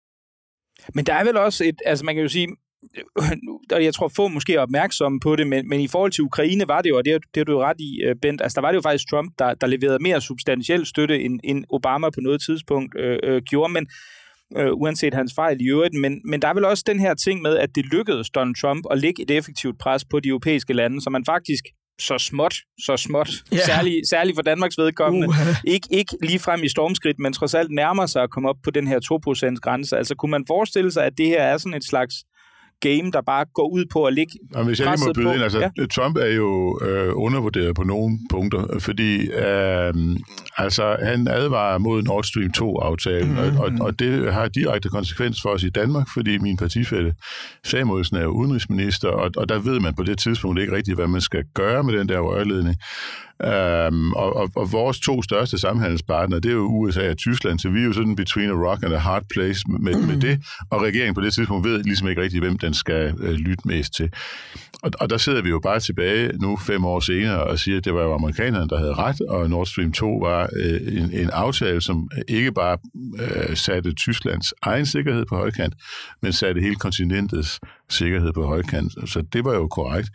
Men der er vel også et, altså man kan jo sige, og jeg tror få måske er opmærksomme på det, men, men i forhold til Ukraine var det jo, og det er, det er du jo ret i, Bent, altså der var det jo faktisk Trump, der, der leverede mere substantiel støtte, end, end Obama på noget tidspunkt øh, øh, gjorde, men øh, uanset hans fejl i øvrigt, men, men der er vel også den her ting med, at det lykkedes Donald Trump at lægge et effektivt pres på de europæiske lande, så man faktisk så småt, så småt, yeah. særligt særlig for Danmarks vedkommende, uh. ikke, ikke lige frem i stormskridt, men trods alt nærmer sig at komme op på den her to procent grænse. Altså kunne man forestille sig, at det her er sådan et slags game, der bare går ud på at ligge og hvis jeg lige må byde på, ind, altså ja. Trump er jo øh, undervurderet på nogle punkter, fordi øh, altså, han advarer mod Nord Stream to-aftalen, mm-hmm. og, og, og det har direkte konsekvens for os i Danmark, fordi min partifælle Samuelsen er jo udenrigsminister, og, og der ved man på det tidspunkt ikke rigtigt, hvad man skal gøre med den der rørledning. Um, og, og, og vores to største samhandelspartnere, det er jo U S A og Tyskland, så vi er jo sådan between a rock and a hard place med, med det, og regeringen på det tidspunkt ved ligesom ikke rigtig, hvem den skal uh, lytte mest til. Og, og der sidder vi jo bare tilbage nu fem år senere og siger, at det var jo amerikanerne, der havde ret, og Nord Stream to var uh, en, en aftale, som ikke bare uh, satte Tysklands egen sikkerhed på højkant, men satte hele kontinentets sikkerhed på højkant. Så det var jo korrekt.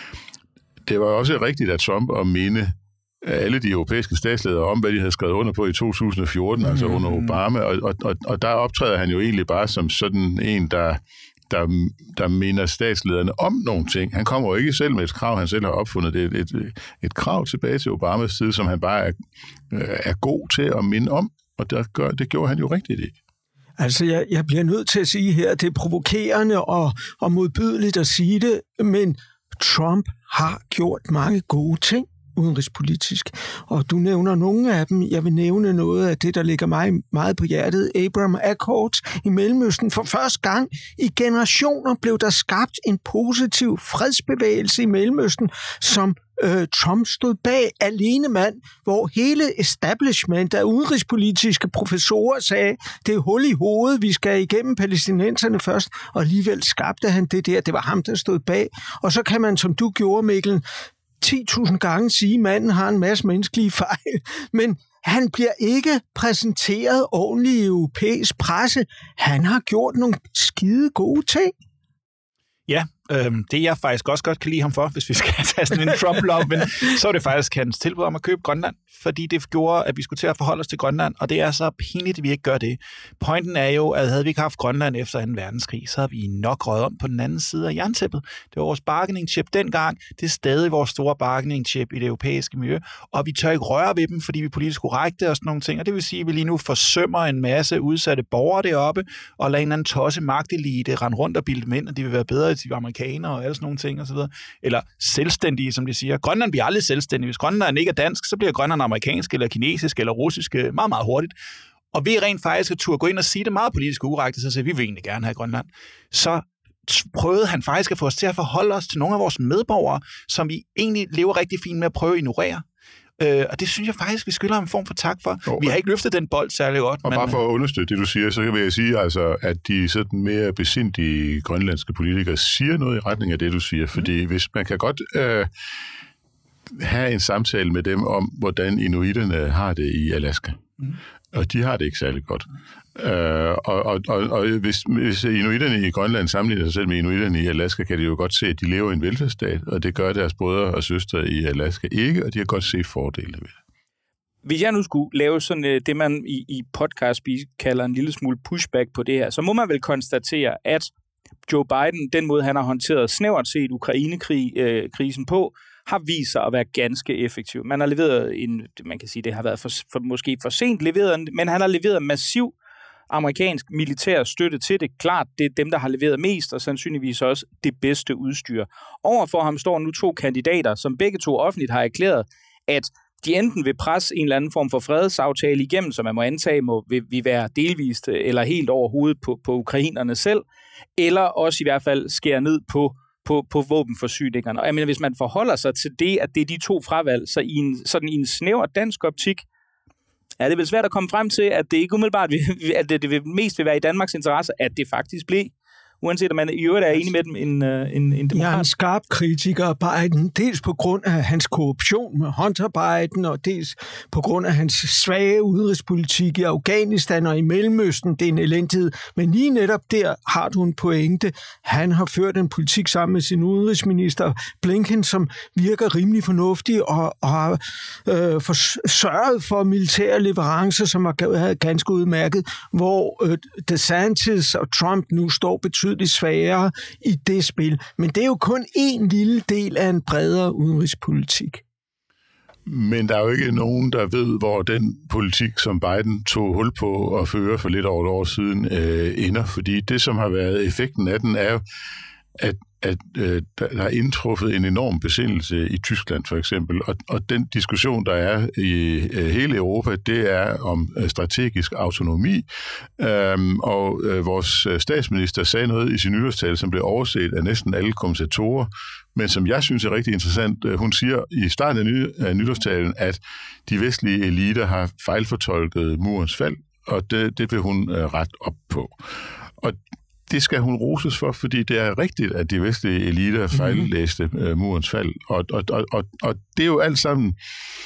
Det var også rigtigt, at Trump og minde alle de europæiske statsledere om, hvad de havde skrevet under på i to tusind og fjorten, mm-hmm. altså under Obama, og, og, og der optræder han jo egentlig bare som sådan en, der, der, der minder statslederne om nogle ting. Han kommer jo ikke selv med et krav, han selv har opfundet. Det et, et, et krav tilbage til Obamas side, som han bare er, er god til at minde om, og der gør, det gjorde han jo rigtigt i. Altså, jeg, jeg bliver nødt til at sige her, at det er provokerende og, og modbydeligt at sige det, men Trump har gjort mange gode ting udenrigspolitisk, og du nævner nogle af dem. Jeg vil nævne noget af det, der ligger mig meget på hjertet. Abraham Accords i Mellemøsten. For første gang i generationer blev der skabt en positiv fredsbevægelse i Mellemøsten, som øh, Trump stod bag, alene mand, hvor hele establishment af udenrigspolitiske professorer sagde, det er hul i hovedet, vi skal igennem palæstinenserne først, og alligevel skabte han det der. Det var ham, der stod bag. Og så kan man, som du gjorde, Mikkel, ti tusind gange sige, at manden har en masse menneskelige fejl, men han bliver ikke præsenteret ordentligt i europæisk presse. Han har gjort nogle skide gode ting. Ja, øhm, det jeg faktisk også godt kan lide ham for, hvis vi skal tage sådan en Trump-lov, men så er det faktisk hans tilbud om at købe Grønland, fordi det gjorde, at vi skulle til at forholde os til Grønland, og det er så pinligt, at vi ikke gør det. Pointen er jo, at havde vi ikke haft Grønland efter anden verdenskrig, så havde vi nok røget om på den anden side af jerntæppet. Det var vores bargaining chip dengang, det er stadig vores store bargaining chip i det europæiske miljø, og vi tør ikke røre ved dem, fordi vi er politisk korrekte og sådan nogle ting, og det vil sige, at vi lige nu forsømmer en masse udsatte borgere deroppe, og lader en anden tosse magtelite rende rundt og bilde dem ind, og de vil være bedre til amerikanere og alle sådan nogle ting og så videre. Eller selvstændige, som de siger. Grønland bliver aldrig selvstændig. Hvis Grønland ikke er dansk, så bliver Grønland amerikansk, eller kinesisk, eller russisk meget, meget hurtigt. Og vi rent faktisk at turde gå ind og sige det meget politisk ukorrekt, så siger vi vil egentlig gerne have Grønland. Så prøvede han faktisk at få os til at forholde os til nogle af vores medborgere, som vi egentlig lever rigtig fint med at prøve at ignorere. Øh, og det synes jeg faktisk, vi skylder en form for tak for. Jo, vi har ikke løftet den bold særlig godt. Og men, bare for at understøtte det, du siger, så vil jeg sige, altså, at de sådan mere besindige grønlandske politikere siger noget i retning af det, du siger. Fordi mm. hvis man kan godt øh, have en samtale med dem om, hvordan inuiterne har det i Alaska. Mm. Og de har det ikke særlig godt. Uh, og og, og, og hvis, hvis inuiterne i Grønland sammenligner sig selv med inuiterne i Alaska, kan de jo godt se, at de lever i en velfærdsstat, og det gør deres brødre og søstre i Alaska ikke, og de har godt set fordele ved det. Hvis jeg nu skulle lave sådan det, man i, i podcast kalder en lille smule pushback på det her, så må man vel konstatere, at Joe Biden, den måde han har håndteret snævert set Ukraine-krisen på, har vist sig at være ganske effektiv. Man har leveret en, man kan sige, det har været for, for, måske for sent leveret, men han har leveret massiv amerikansk militær støtte til det. Klart, det er dem, der har leveret mest, og sandsynligvis også det bedste udstyr. Overfor ham står nu to kandidater, som begge to offentligt har erklæret, at de enten vil presse en eller anden form for fredsaftale igennem, som man må antage må vil, vil være delvist eller helt over hovedet på, på ukrainerne selv, eller også i hvert fald skære ned på, på, på våbenforsyningerne. Og jeg mener, hvis man forholder sig til det, at det er de to fravalg, så i en, sådan i en snæver dansk optik, er det vel svært at komme frem til, at det ikke umiddelbart at det, det mest vil være i Danmarks interesse, at det faktisk blev, uanset om man i øvrigt er enig med dem, en, en, en demokrat. Jeg er en skarp kritiker af Biden, dels på grund af hans korruption med Hunter Biden, og dels på grund af hans svage udenrigspolitik i Afghanistan og i Mellemøsten. Det er en elendighed. Men lige netop der har du en pointe. Han har ført en politik sammen med sin udenrigsminister Blinken, som virker rimelig fornuftig og, og har øh, for, sørget for militære leverancer, som har ganske udmærket, hvor øh, DeSantis og Trump nu står betydeligt sværere i det spil. Men det er jo kun en lille del af en bredere udenrigspolitik. Men der er jo ikke nogen, der ved, hvor den politik, som Biden tog hul på at føre for lidt over et år siden, øh, ender. Fordi det, som har været effekten af den, er jo, at, at øh, der er indtruffet en enorm besindelse i Tyskland for eksempel. Og, og den diskussion, der er i øh, hele Europa, det er om øh, strategisk autonomi. Øhm, og øh, vores statsminister sagde noget i sin nytårstale, som blev overset af næsten alle kommentatorer, men som jeg synes er rigtig interessant. Hun siger i starten af, ny, af nytårstalen, at de vestlige eliter har fejlfortolket murens fald, og det, det vil hun øh, rette op på. Og det skal hun roses for, fordi det er rigtigt, at de vestlige eliter fejllæste øh, murens fald. Og, og, og, og, og det er jo alt sammen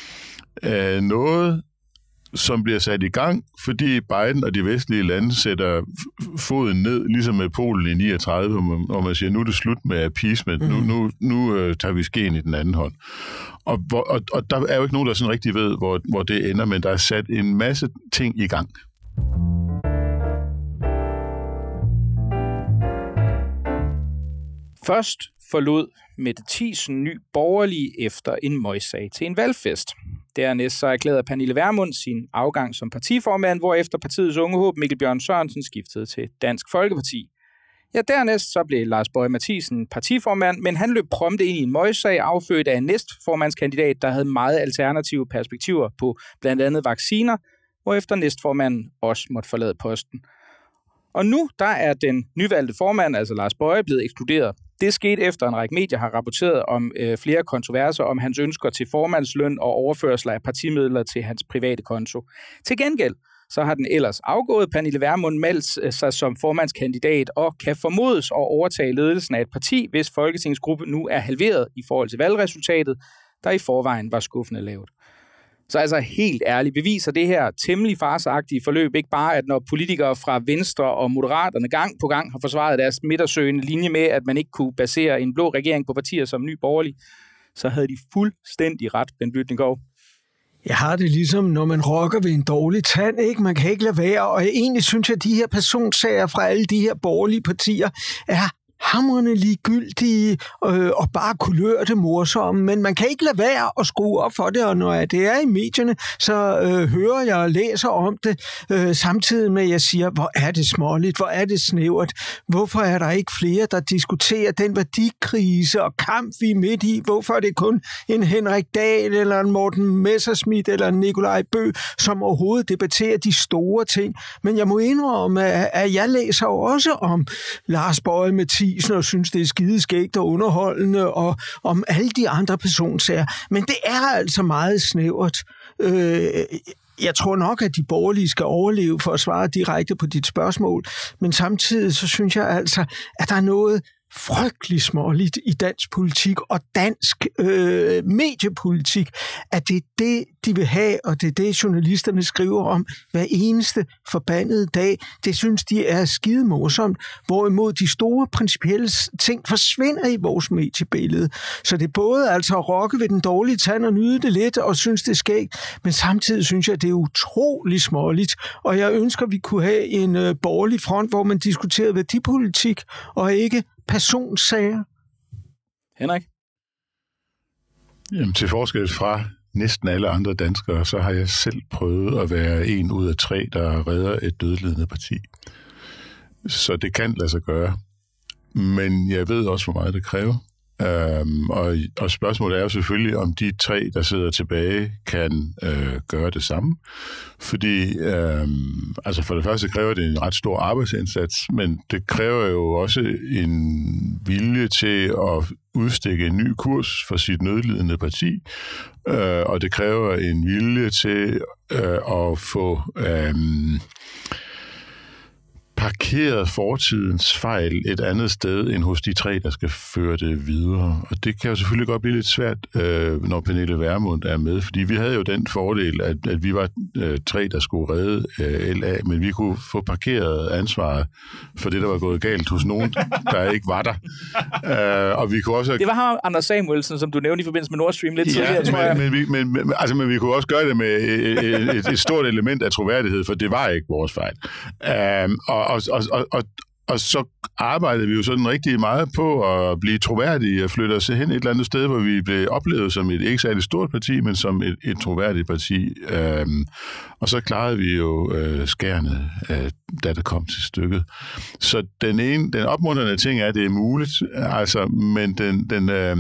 øh, noget, som bliver sat i gang, fordi Biden og de vestlige lande sætter foden ned, ligesom med Polen i niogtredive, hvor man, hvor man siger, nu er det slut med appeasement, mm. nu, nu, nu øh, tager vi skeen i den anden hånd. Og, og, og der er jo ikke nogen, der sådan rigtig ved, hvor, hvor det ender, men der er sat en masse ting i gang. Først forlod Mette Thiesen Ny Borgerlige efter en møgssag til en valgfest. Dernæst så erklærede Pernille Vermund sin afgang som partiformand, hvorefter partiets unge håb Mikkel Bjørn Sørensen skiftede til Dansk Folkeparti. Ja, dernæst så blev Lars Boje Mathiesen partiformand, men han løb prompte ind i en møgssag affødt af en næstformandskandidat, der havde meget alternative perspektiver på blandt andet vacciner, hvorefter næstformanden også måtte forlade posten. Og nu der er den nyvalgte formand, altså Lars Boje, blevet ekskluderet. Det skete efter en række medier har rapporteret om øh, flere kontroverser om hans ønsker til formandsløn og overførsler af partimidler til hans private konto. Til gengæld så har den ellers afgået Pernille Vermund meldt sig som formandskandidat og kan formodes at overtage ledelsen af et parti, hvis Folketingsgruppe nu er halveret i forhold til valgresultatet, der i forvejen var skuffende lavt. Så altså helt ærligt beviser det her temmelig farseagtige forløb ikke bare, at når politikere fra Venstre og Moderaterne gang på gang har forsvaret deres midtersøgende linje med, at man ikke kunne basere en blå regering på partier som Ny Borgerlige, så havde de fuldstændig ret, Bent Blytnikow. Jeg har det ligesom, når man rokker ved en dårlig tand, ikke? Man kan ikke lade være, og egentlig synes jeg, at de her personsager fra alle de her borgerlige partier er hamrende ligegyldige øh, og bare kulørte morsomme, men man kan ikke lade være at skrue op for det, og når det er i medierne, så øh, hører jeg og læser om det, øh, samtidig med at jeg siger, hvor er det småligt, hvor er det snævert, hvorfor er der ikke flere, der diskuterer den værdikrise og kamp, vi er midt i, hvorfor er det kun en Henrik Dahl eller en Morten Messerschmidt eller en Nikolaj Bø, som overhovedet debatterer de store ting, men jeg må indrømme, at jeg læser også om Lars Boje Mathiesen, og synes, det er skideskægt og underholdende, og om alle de andre personsager. Men det er altså meget snævert. Øh, jeg tror nok, at de borgerlige skal overleve for at svare direkte på dit spørgsmål, men samtidig så synes jeg altså, at der er noget frygtelig småligt i dansk politik og dansk øh, mediepolitik, at det er det, de vil have, og det er det, journalisterne skriver om hver eneste forbandede dag. Det synes de er skide morsomt, hvorimod de store principielle ting forsvinder i vores mediebillede. Så det er både altså at rokke ved den dårlige tand og nyde det lidt og synes, det er skægt, men samtidig synes jeg, at det er utrolig småligt, og jeg ønsker, at vi kunne have en øh, borgerlig front, hvor man diskuterede værdipolitik og ikke personsager. Henrik? Jamen, til forskel fra næsten alle andre danskere, så har jeg selv prøvet at være en ud af tre, der redder et dødlidende parti. Så det kan lade sig gøre. Men jeg ved også, hvor meget det kræver. Øhm, og, og spørgsmålet er jo selvfølgelig, om de tre, der sidder tilbage, kan øh, gøre det samme. Fordi øhm, altså for det første kræver det en ret stor arbejdsindsats, men det kræver jo også en vilje til at udstikke en ny kurs for sit nødlidende parti, øh, og det kræver en vilje til øh, at få Øh, parkeret fortidens fejl et andet sted end hos de tre, der skal føre det videre. Og det kan jo selvfølgelig godt blive lidt svært, øh, når Pernille Vermund er med, fordi vi havde jo den fordel, at, at vi var øh, tre, der skulle redde øh, L A, men vi kunne få parkeret ansvaret for det, der var gået galt hos nogen, der ikke var der. Øh, og vi kunne også... Det var ham, Anders Samuelsen, som du nævnte i forbindelse med Nord Stream lidt tidligere, ja, tror jeg. Men, men, vi, men, altså, men vi kunne også gøre det med et, et, et stort element af troværdighed, for det var ikke vores fejl. Øh, og Og, og, og, og, og så arbejdede vi jo sådan rigtig meget på at blive troværdige og flytte os hen et eller andet sted, hvor vi blev oplevet som et ikke særligt stort parti, men som et, et troværdigt parti. Øhm, og så klarede vi jo øh, skærene, øh, da det kom til stykket. Så den ene, den opmuntrende ting er, at det er muligt, altså, men den, den øh,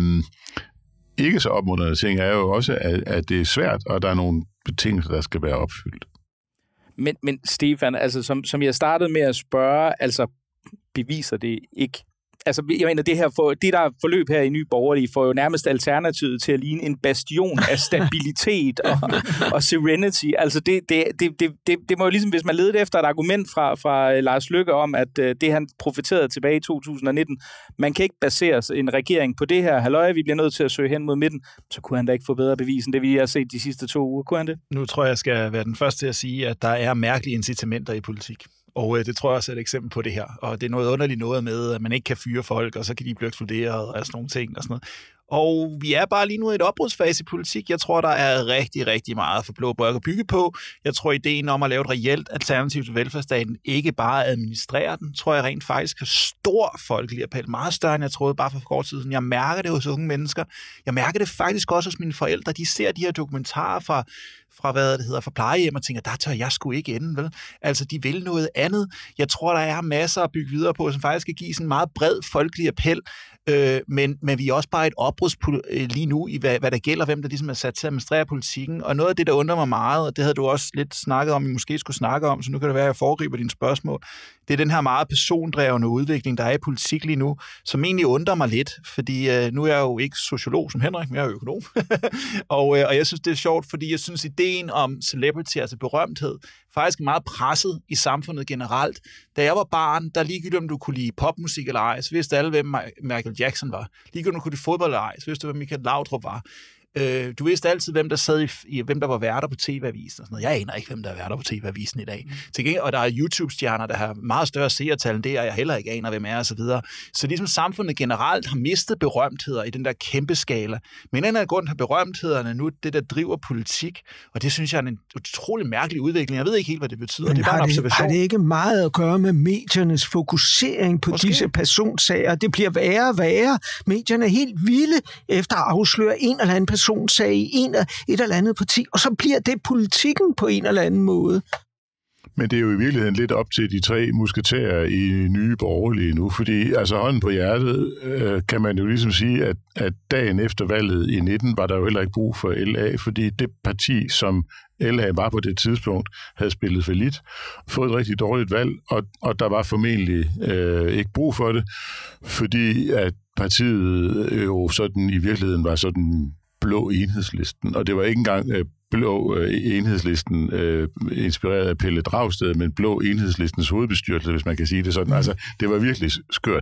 ikke så opmuntrende ting er jo også, at, at det er svært, og der er nogle betingelser, der skal være opfyldt. Men, men Stefan, altså som, som jeg startede med at spørge, altså beviser det ikke? Altså, jeg mener, det, her for, det der forløb her i Nye Borgerlige får jo nærmest alternativet til at ligne en bastion af stabilitet og, og serenity. Altså, det, det, det, det, det, det må jo ligesom, hvis man ledte efter et argument fra, fra Lars Løkke om, at det, han profeterede tilbage i to tusind nitten, man kan ikke basere en regering på det her halløj, vi bliver nødt til at søge hen mod midten, så kunne han da ikke få bedre bevis end det, vi har set de sidste to uger. Kunne han det? Nu tror jeg, jeg skal være den første til at sige, at der er mærkelige incitamenter i politik. Og øh, det tror jeg også er et eksempel på det her. Og det er noget underligt noget med, at man ikke kan fyre folk, og så kan de blive ekskluderet og sådan nogle ting og sådan noget. Og vi er bare lige nu i et opbrudsfase i politik. Jeg tror, der er rigtig, rigtig meget for Blå Blok at bygge på. Jeg tror, ideen om at lave et reelt alternativ til velfærdsstaten, ikke bare administrere den, tror jeg rent faktisk har stor folkelig appel. Meget større, end jeg troede bare for kort tid siden. Jeg mærker det hos unge mennesker. Jeg mærker det faktisk også hos mine forældre. De ser de her dokumentarer fra fra hvad det hedder, fra plejehjem, og tænker, der tør jeg sgu ikke ende, vel? Altså, de vil noget andet. Jeg tror, der er masser at bygge videre på, som faktisk kan give sådan en meget bred folkelig appel, øh, men, men vi er også bare et opbruds lige nu i, hvad, hvad der gælder, hvem der ligesom er sat til at administrere politikken, og noget af det, der undrer mig meget, og det havde du også lidt snakket om, vi måske skulle snakke om, så nu kan det være, at jeg foregriber dine spørgsmål, det er den her meget persondrevne udvikling, der er i politik lige nu, som egentlig undrer mig lidt, fordi øh, nu er jeg jo ikke sociolog som Henrik, men jeg er jo økonom. og, øh, og jeg synes, det er sjovt, fordi jeg synes, ideen om celebrity, altså berømthed, faktisk er meget presset i samfundet generelt. Da jeg var barn, der ligegyldigt om du kunne lide popmusik eller ej, så vidste alle, hvem Michael Jackson var. Ligegyldigt om du kunne lide fodbold eller ej, så vidste du, hvem Michael Laudrup var. Øh, du vidste altid, hvem der sad i, i hvem der var værter på T V-avisen og sådan noget. Jeg aner ikke, hvem der er værter på T V-avisen i dag. Mm. Til gengæld, og der er YouTube-stjerner, der har meget større seertal end det, og jeg heller ikke aner, hvem er og så videre. Så ligesom samfundet generelt har mistet berømtheder i den der kæmpe skala. Men en anden grund har berømthederne nu det, der driver politik, og det synes jeg er en utrolig mærkelig udvikling. Jeg ved ikke helt, hvad det betyder. Men det er bare en observation. Det, har det ikke meget at gøre med mediernes fokusering på Måske. disse personsager? Det bliver værre og værre. Medierne er helt vilde efter at afsløre en eller anden personsag i en, et eller andet parti, og så bliver det politikken på en eller anden måde. Men det er jo i virkeligheden lidt op til de tre musketerer i Nye Borgerlige nu, fordi altså hånden på hjertet øh, kan man jo ligesom sige, at, at dagen efter valget i nitten var der jo heller ikke brug for L A, fordi det parti, som L A var på det tidspunkt, havde spillet for lidt, fået et rigtig dårligt valg, og, og der var formentlig øh, ikke brug for det, fordi at partiet jo sådan i virkeligheden var sådan blå enhedslisten, og det var ikke engang øh, blå øh, enhedslisten øh, inspireret af Pelle Dragsted, men blå enhedslistens hovedbestyrelse, hvis man kan sige det sådan. Altså, det var virkelig skørt.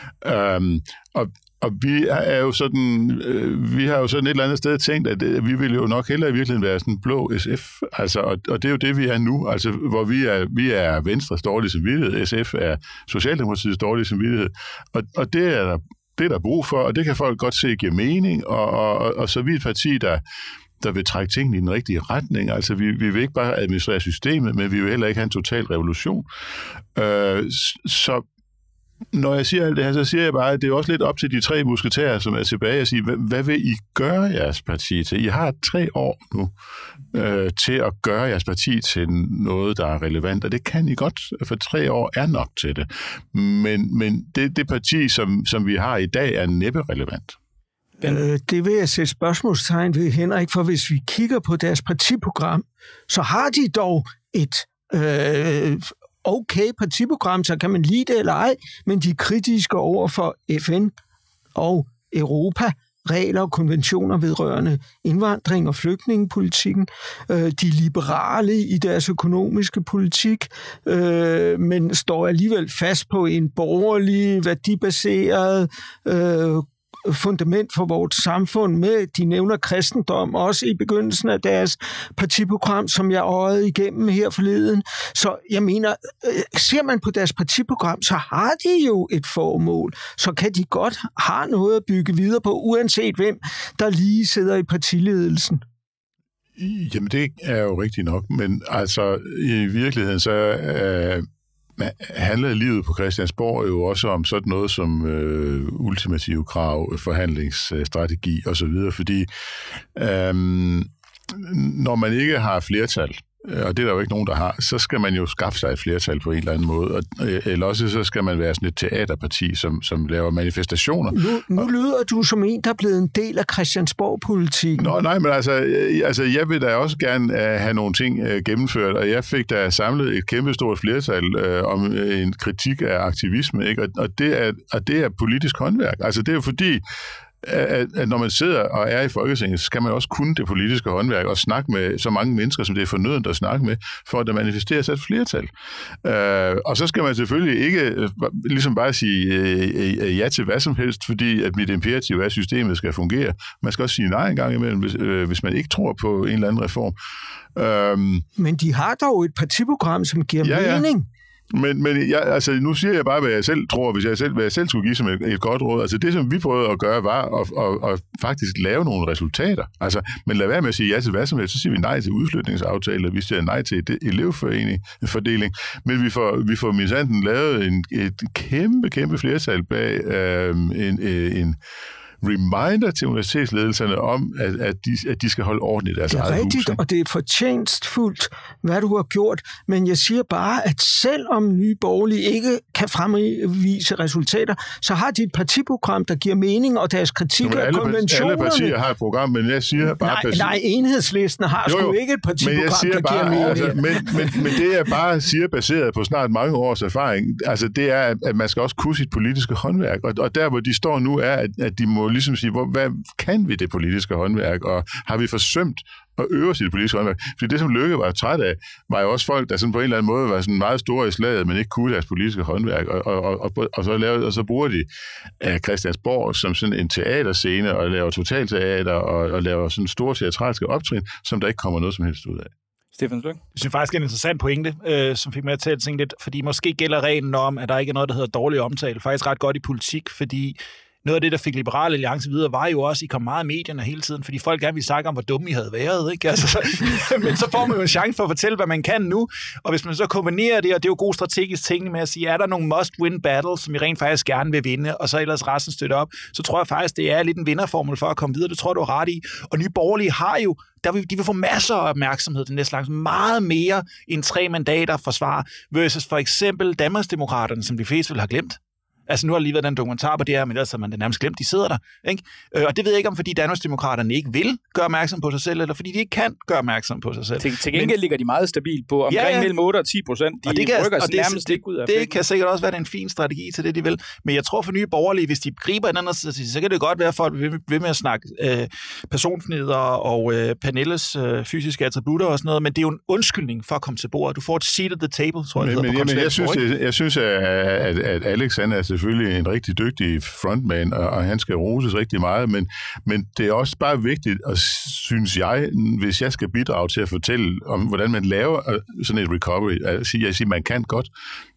Um, og Og vi er jo sådan, øh, vi har jo sådan et eller andet sted tænkt, at øh, vi vil jo nok hellere i virkeligheden være sådan blå S F, altså, og, og det er jo det, vi er nu, altså, hvor vi er, vi er Venstres dårlige samvittighed, S F er Socialdemokratiets dårlige samvittighed, og, og det er der det er der brug for, og det kan folk godt se giver mening, og, og, og, og så er vi et parti, der, der vil trække tingene i den rigtige retning. Altså, vi, vi vil ikke bare administrere systemet, men vi vil heller ikke have en total revolution. Øh, så Når jeg siger alt det her, så siger jeg bare, at det er også lidt op til de tre musketerer, som er tilbage, at sige, hvad, hvad vil I gøre jeres parti til? I har tre år nu øh, til at gøre jeres parti til noget, der er relevant, og det kan I godt, for tre år er nok til det. Men, men det, det parti, som, som vi har i dag, er næppe relevant. Øh, det vil jeg sætte spørgsmålstegn ved, Henrik, for hvis vi kigger på deres partiprogram, så har de dog et øh, okay partiprogram, så kan man lide det eller ej, men de er kritiske over for F N og Europa, regler og konventioner vedrørende indvandring og flygtningepolitikken. De er liberale i deres økonomiske politik, men står alligevel fast på en borgerlig, værdibaseret fundament for vores samfund med, de nævner kristendom, også i begyndelsen af deres partiprogram, som jeg øjede igennem her forleden. Så jeg mener, ser man på deres partiprogram, så har de jo et formål, så kan de godt have noget at bygge videre på, uanset hvem, der lige sidder i partiledelsen. Jamen, det er jo rigtigt nok, men altså, i virkeligheden, så øh handler livet på Christiansborg jo også om sådan noget som øh, ultimative krav, forhandlingsstrategi osv., fordi øh, når man ikke har flertal, og det er der jo ikke nogen, der har, så skal man jo skaffe sig et flertal på en eller anden måde. Og, eller også så skal man være sådan et teaterparti, som, som laver manifestationer. Nu, nu lyder du som en, der er blevet en del af Christiansborg-politikken. Nå, nej, men altså, altså, jeg vil da også gerne uh, have nogle ting uh, gennemført, og jeg fik da samlet et kæmpestort flertal uh, om uh, en kritik af aktivisme, ikke? Og, og, det er, og det er politisk håndværk. Altså, det er jo fordi, At, at når man sidder og er i Folketinget, så skal man også kunne det politiske håndværk og snakke med så mange mennesker, som det er fornødent at snakke med, for at der manifesteres et flertal. Uh, og så skal man selvfølgelig ikke uh, ligesom bare sige uh, uh, ja til hvad som helst, fordi at mit imperativ er, at systemet skal fungere. Man skal også sige nej en gang imellem, hvis, uh, hvis man ikke tror på en eller anden reform. Uh, Men de har dog et partiprogram, som giver ja, ja. mening. Men, men jeg, altså, nu siger jeg bare, hvad jeg selv tror, hvis jeg selv, hvad jeg selv skulle give som et, et godt råd. Altså det, som vi prøvede at gøre, var at, at, at faktisk lave nogle resultater. Altså, men lad være med at sige ja til hvad som helst, så siger vi nej til udflytningsaftaler, vi siger nej til et elevfordeling, men vi får, vi får misanten lavet en, et kæmpe, kæmpe flertal bag øh, en, en reminder til universitetsledelserne om, at, at, de, at de skal holde orden i deres eget hus. Det er rigtigt, og det er fortjenstfuldt, hvad du har gjort, men jeg siger bare, at selvom Nye Borgerlige ikke kan fremvise resultater, så har de et partiprogram, der giver mening, og deres kritik af konventionerne. Alle partier har et program, men jeg siger bare... Nej, parti... nej Enhedslisten har jo, jo. sgu ikke et partiprogram, der bare, giver mening. Altså, men, men, men det jeg bare siger, baseret på snart mange års erfaring, altså det er, at man skal også kunne sit politiske håndværk, og, og der, hvor de står nu, er, at, at de må ligesom sige, hvor, hvad kan vi det politiske håndværk, og har vi forsømt at øve sit politiske håndværk? Fordi det, som Løkke var træt af, var jo også folk, der sådan på en eller anden måde var sådan meget store i slaget, men ikke kunne deres politiske håndværk, og, og, og, og, og, så, laver, og så bruger de uh, Christiansborg som sådan en teaterscene, og laver totalteater, og, og laver sådan store teatralske optrin, som der ikke kommer noget som helst ud af. Stefan Sløk? Jeg synes faktisk, det er en interessant pointe, øh, som fik mig til at tænke lidt, fordi måske gælder reglen om, at der ikke er noget, der hedder dårlig omtale, faktisk ret godt i politik, fordi noget af det, der fik Liberale Alliance videre, var jo også, at I kom meget i medierne hele tiden, fordi folk gerne ville snakke om, hvor dumme I havde været, ikke? Altså, så, men så får man jo en chance for at fortælle, hvad man kan nu, og hvis man så kombinerer det, og det er jo god strategisk ting med at sige, er der nogle must-win battles, som I rent faktisk gerne vil vinde, og så ellers resten støtter op, så tror jeg faktisk, det er lidt en vinderformel for at komme videre. Det tror jeg, du er ret i. Og Nye Borgerlige har jo, der vil, de vil få masser af opmærksomhed den næste langt, meget mere end tre mandater forsvar, versus for eksempel Danmarksdemokraterne, som de fleste vil have glemt. Altså nu har der lige været den dokumentar på det her, men ellers har man det nærmest glemt, de sidder der. Ikke? Og det ved jeg ikke om, fordi Danmarksdemokraterne ikke vil gøre opmærksom på sig selv, eller fordi de ikke kan gøre opmærksom på sig selv. Til, til gengæld men, ligger de meget stabilt på omkring ja, ja. mellem otte og ti procent. De og det kan, rykker sig nærmest ikke ud af det. Det kan sikkert også være en fin strategi til det, de vil. Men jeg tror for Nye Borgerlige, hvis de griber en anden, så kan det godt være, at folk vil, vil med at snakke øh, personfnider og øh, Pernilles øh, fysiske attributter og sådan noget, men det er jo en undskyldning for at komme til bordet. Du får et seat at the table, tror jeg, men, det men, jamen, jeg, synes, jeg, jeg synes, at, at, at Alex han er selvfølgelig en rigtig dygtig frontman, og, og han skal roses rigtig meget, men, men det er også bare vigtigt, og synes jeg, hvis jeg skal bidrage til at fortælle om, hvordan man laver sådan et recovery, at sige, jeg siger, man kan godt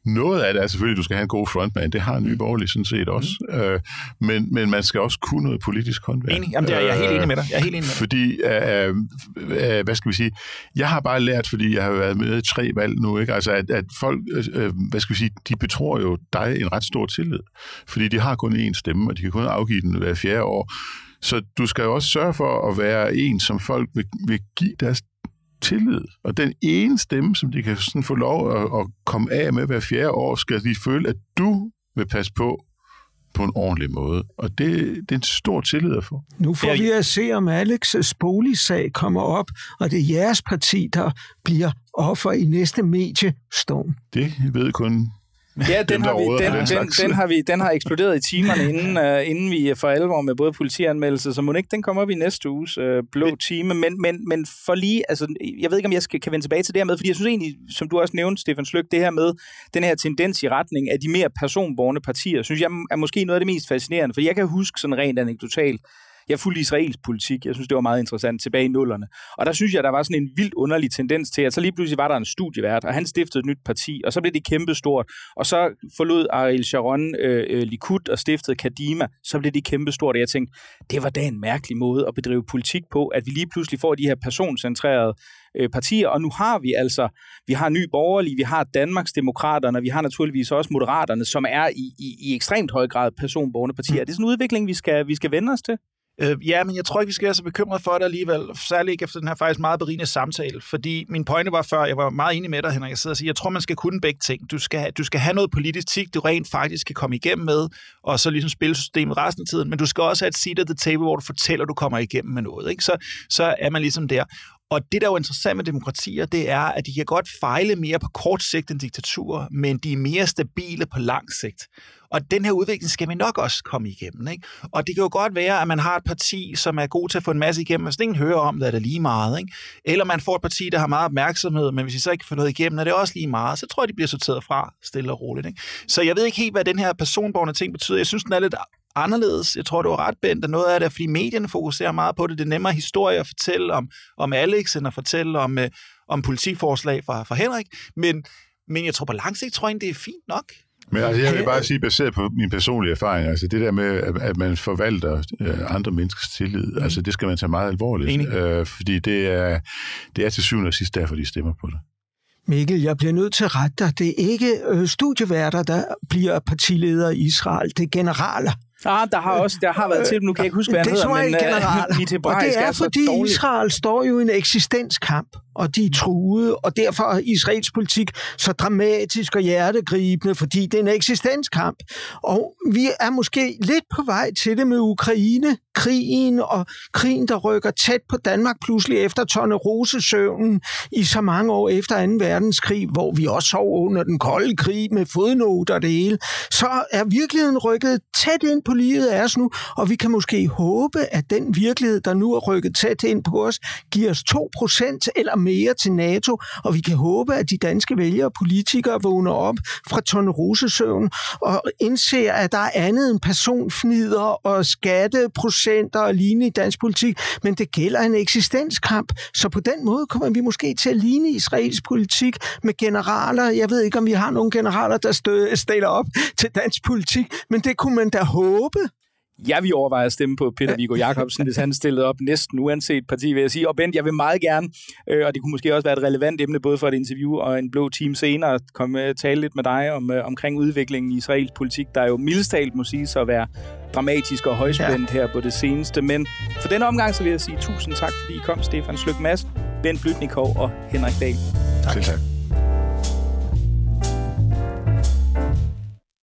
noget af det er selvfølgelig, at du skal have en god frontman. Det har Nye Borgerlige sådan set også. Mm. Øh, men, men man skal også kunne noget politisk håndværk. Enig. Jamen, det er jeg er helt enig med dig. Jeg er helt enig med dig. Fordi, øh, øh, hvad skal vi sige, jeg har bare lært, fordi jeg har været med i tre valg nu, ikke? Altså, at, at folk, øh, hvad skal vi sige, de betror jo dig en ret stor tillid. Fordi de har kun én stemme, og de kan kun afgive den hver fjerde år. Så du skal jo også sørge for at være en, som folk vil, vil give deres tillid. Og den ene stemme, som de kan sådan få lov at, at komme af med hver fjerde år, skal de føle, at du vil passe på på en ordentlig måde. Og det, det er en stor tillid at få. Nu får vi at se, om Alex' boligsag kommer op, og det er jeres parti, der bliver offer i næste mediestorm. Det ved kun Ja, den, dem, har vi, den, den, den, den, har vi, den har eksploderet i timerne, inden, uh, inden vi for alvor med både politianmeldelse, så må ikke den kommer op i næste uges uh, blå time. Men, men, men for lige, altså, jeg ved ikke, om jeg skal, kan vende tilbage til det her med, fordi jeg synes egentlig, som du også nævnte, Stefan Sløk, det her med den her tendens i retning af de mere personborne partier, synes jeg er måske noget af det mest fascinerende, for jeg kan huske sådan rent anekdotalt, jeg fulgte israelsk politik. Jeg synes, det var meget interessant tilbage i nullerne. Og der synes jeg, der var sådan en vildt underlig tendens til, at så lige pludselig var der en studievært, og han stiftede et nyt parti, og så blev det kæmpestort. Og så forlod Ariel Sharon øh, Likud og stiftede Kadima, så blev det kæmpestort. Og jeg tænkte, det var da en mærkelig måde at bedrive politik på, at vi lige pludselig får de her personcentrerede øh, partier, og nu har vi altså, vi har Nye Borgerlige, vi har Danmarksdemokraterne, vi har naturligvis også Moderaterne, som er i, i, i ekstremt høj grad personborne partier. Er det sådan en udvikling, vi skal, vi skal vende os til? Øh, ja, men jeg tror ikke, vi skal være så bekymret for det alligevel. Særligt ikke efter den her faktisk meget berigende samtale. Fordi min pointe var før, jeg var meget enig med dig, Henrik. Jeg sidder og siger, jeg tror, man skal kunne begge ting. Du skal, du skal have noget politik, du rent faktisk kan komme igennem med, og så ligesom spille systemet resten af tiden. Men du skal også have et seat at the table, hvor du fortæller, at du kommer igennem med noget. Ikke? Så, så er man ligesom der. Og det, der er jo interessant med demokratier, det er, at de kan godt fejle mere på kort sigt end diktaturer, men de er mere stabile på lang sigt. Og den her udvikling skal vi nok også komme igennem. Ikke? Og det kan jo godt være, at man har et parti, som er god til at få en masse igennem, hvis ingen hører om det, er det lige meget. Ikke? Eller man får et parti, der har meget opmærksomhed, men hvis I så ikke får noget igennem, er det også lige meget. Så tror jeg, de bliver sorteret fra stille og roligt. Ikke? Så jeg ved ikke helt, hvad den her personborne ting betyder. Jeg synes, den er lidt anderledes. Jeg tror, det var ret bændt, og noget af det er, fordi medierne fokuserer meget på det. Det er nemmere historie at fortælle om, om Alex, end at fortælle om, øh, om politikforslag fra, fra Henrik. Men, men jeg tror på lang sigt, tror jeg, det er fint nok. Men altså, jeg vil bare sige, baseret på min personlige erfaring, altså det der med, at man forvalter øh, andre menneskers tillid, mm. altså det skal man tage meget alvorligt, øh, fordi det er, det er til syvende og sidst derfor, de stemmer på det. Mikkel, jeg bliver nødt til at rette dig. Det er ikke øh, studieværter, der bliver partiledere i Israel. Det er generaler. Ah, der har også der har været til, nu kan jeg ikke huske, hvad han hedder, men uh, og det er, er fordi dårligt. Israel står jo i en eksistenskamp, og de er truede, og derfor er Israels politik så dramatisk og hjertegribende, fordi det er en eksistenskamp. Og vi er måske lidt på vej til det med Ukraine, krigen og krigen, der rykker tæt på Danmark pludselig efter Tornerosesøvnen i så mange år efter anden verdenskrig, hvor vi også sov under den kolde krig med fodnoter og det hele. Så er virkeligheden rykket tæt ind på livet af os nu, og vi kan måske håbe, at den virkelighed, der nu er rykket tæt ind på os, giver os to procent eller mere til NATO, og vi kan håbe, at de danske vælgere og politikere vågner op fra Tornerosesøvn og indser, at der er andet end personfnider og skatteprocenter og lignende i dansk politik, men det gælder en eksistenskamp, så på den måde kommer vi måske til at ligne israelsk politik med generaler. Jeg ved ikke, om vi har nogle generaler, der stø- stiller op til dansk politik, men det kunne man da håbe. Jeg vil overveje at stemme på Peter Viggo Jacobsen, hvis han stillede op næsten uanset parti, vil jeg sige. Og Bent, jeg vil meget gerne, øh, og det kunne måske også være et relevant emne, både for et interview og en blå time senere, at komme og tale lidt med dig om, øh, omkring udviklingen i israelsk politik, der jo mildest talt må siges at være dramatisk og højspændt ja. her på det seneste. Men for denne omgang, så vil jeg sige tusind tak, fordi I kom, Stefan Sløk Madsen, Bent Blüdnikow og Henrik Dahl. Tak. tak.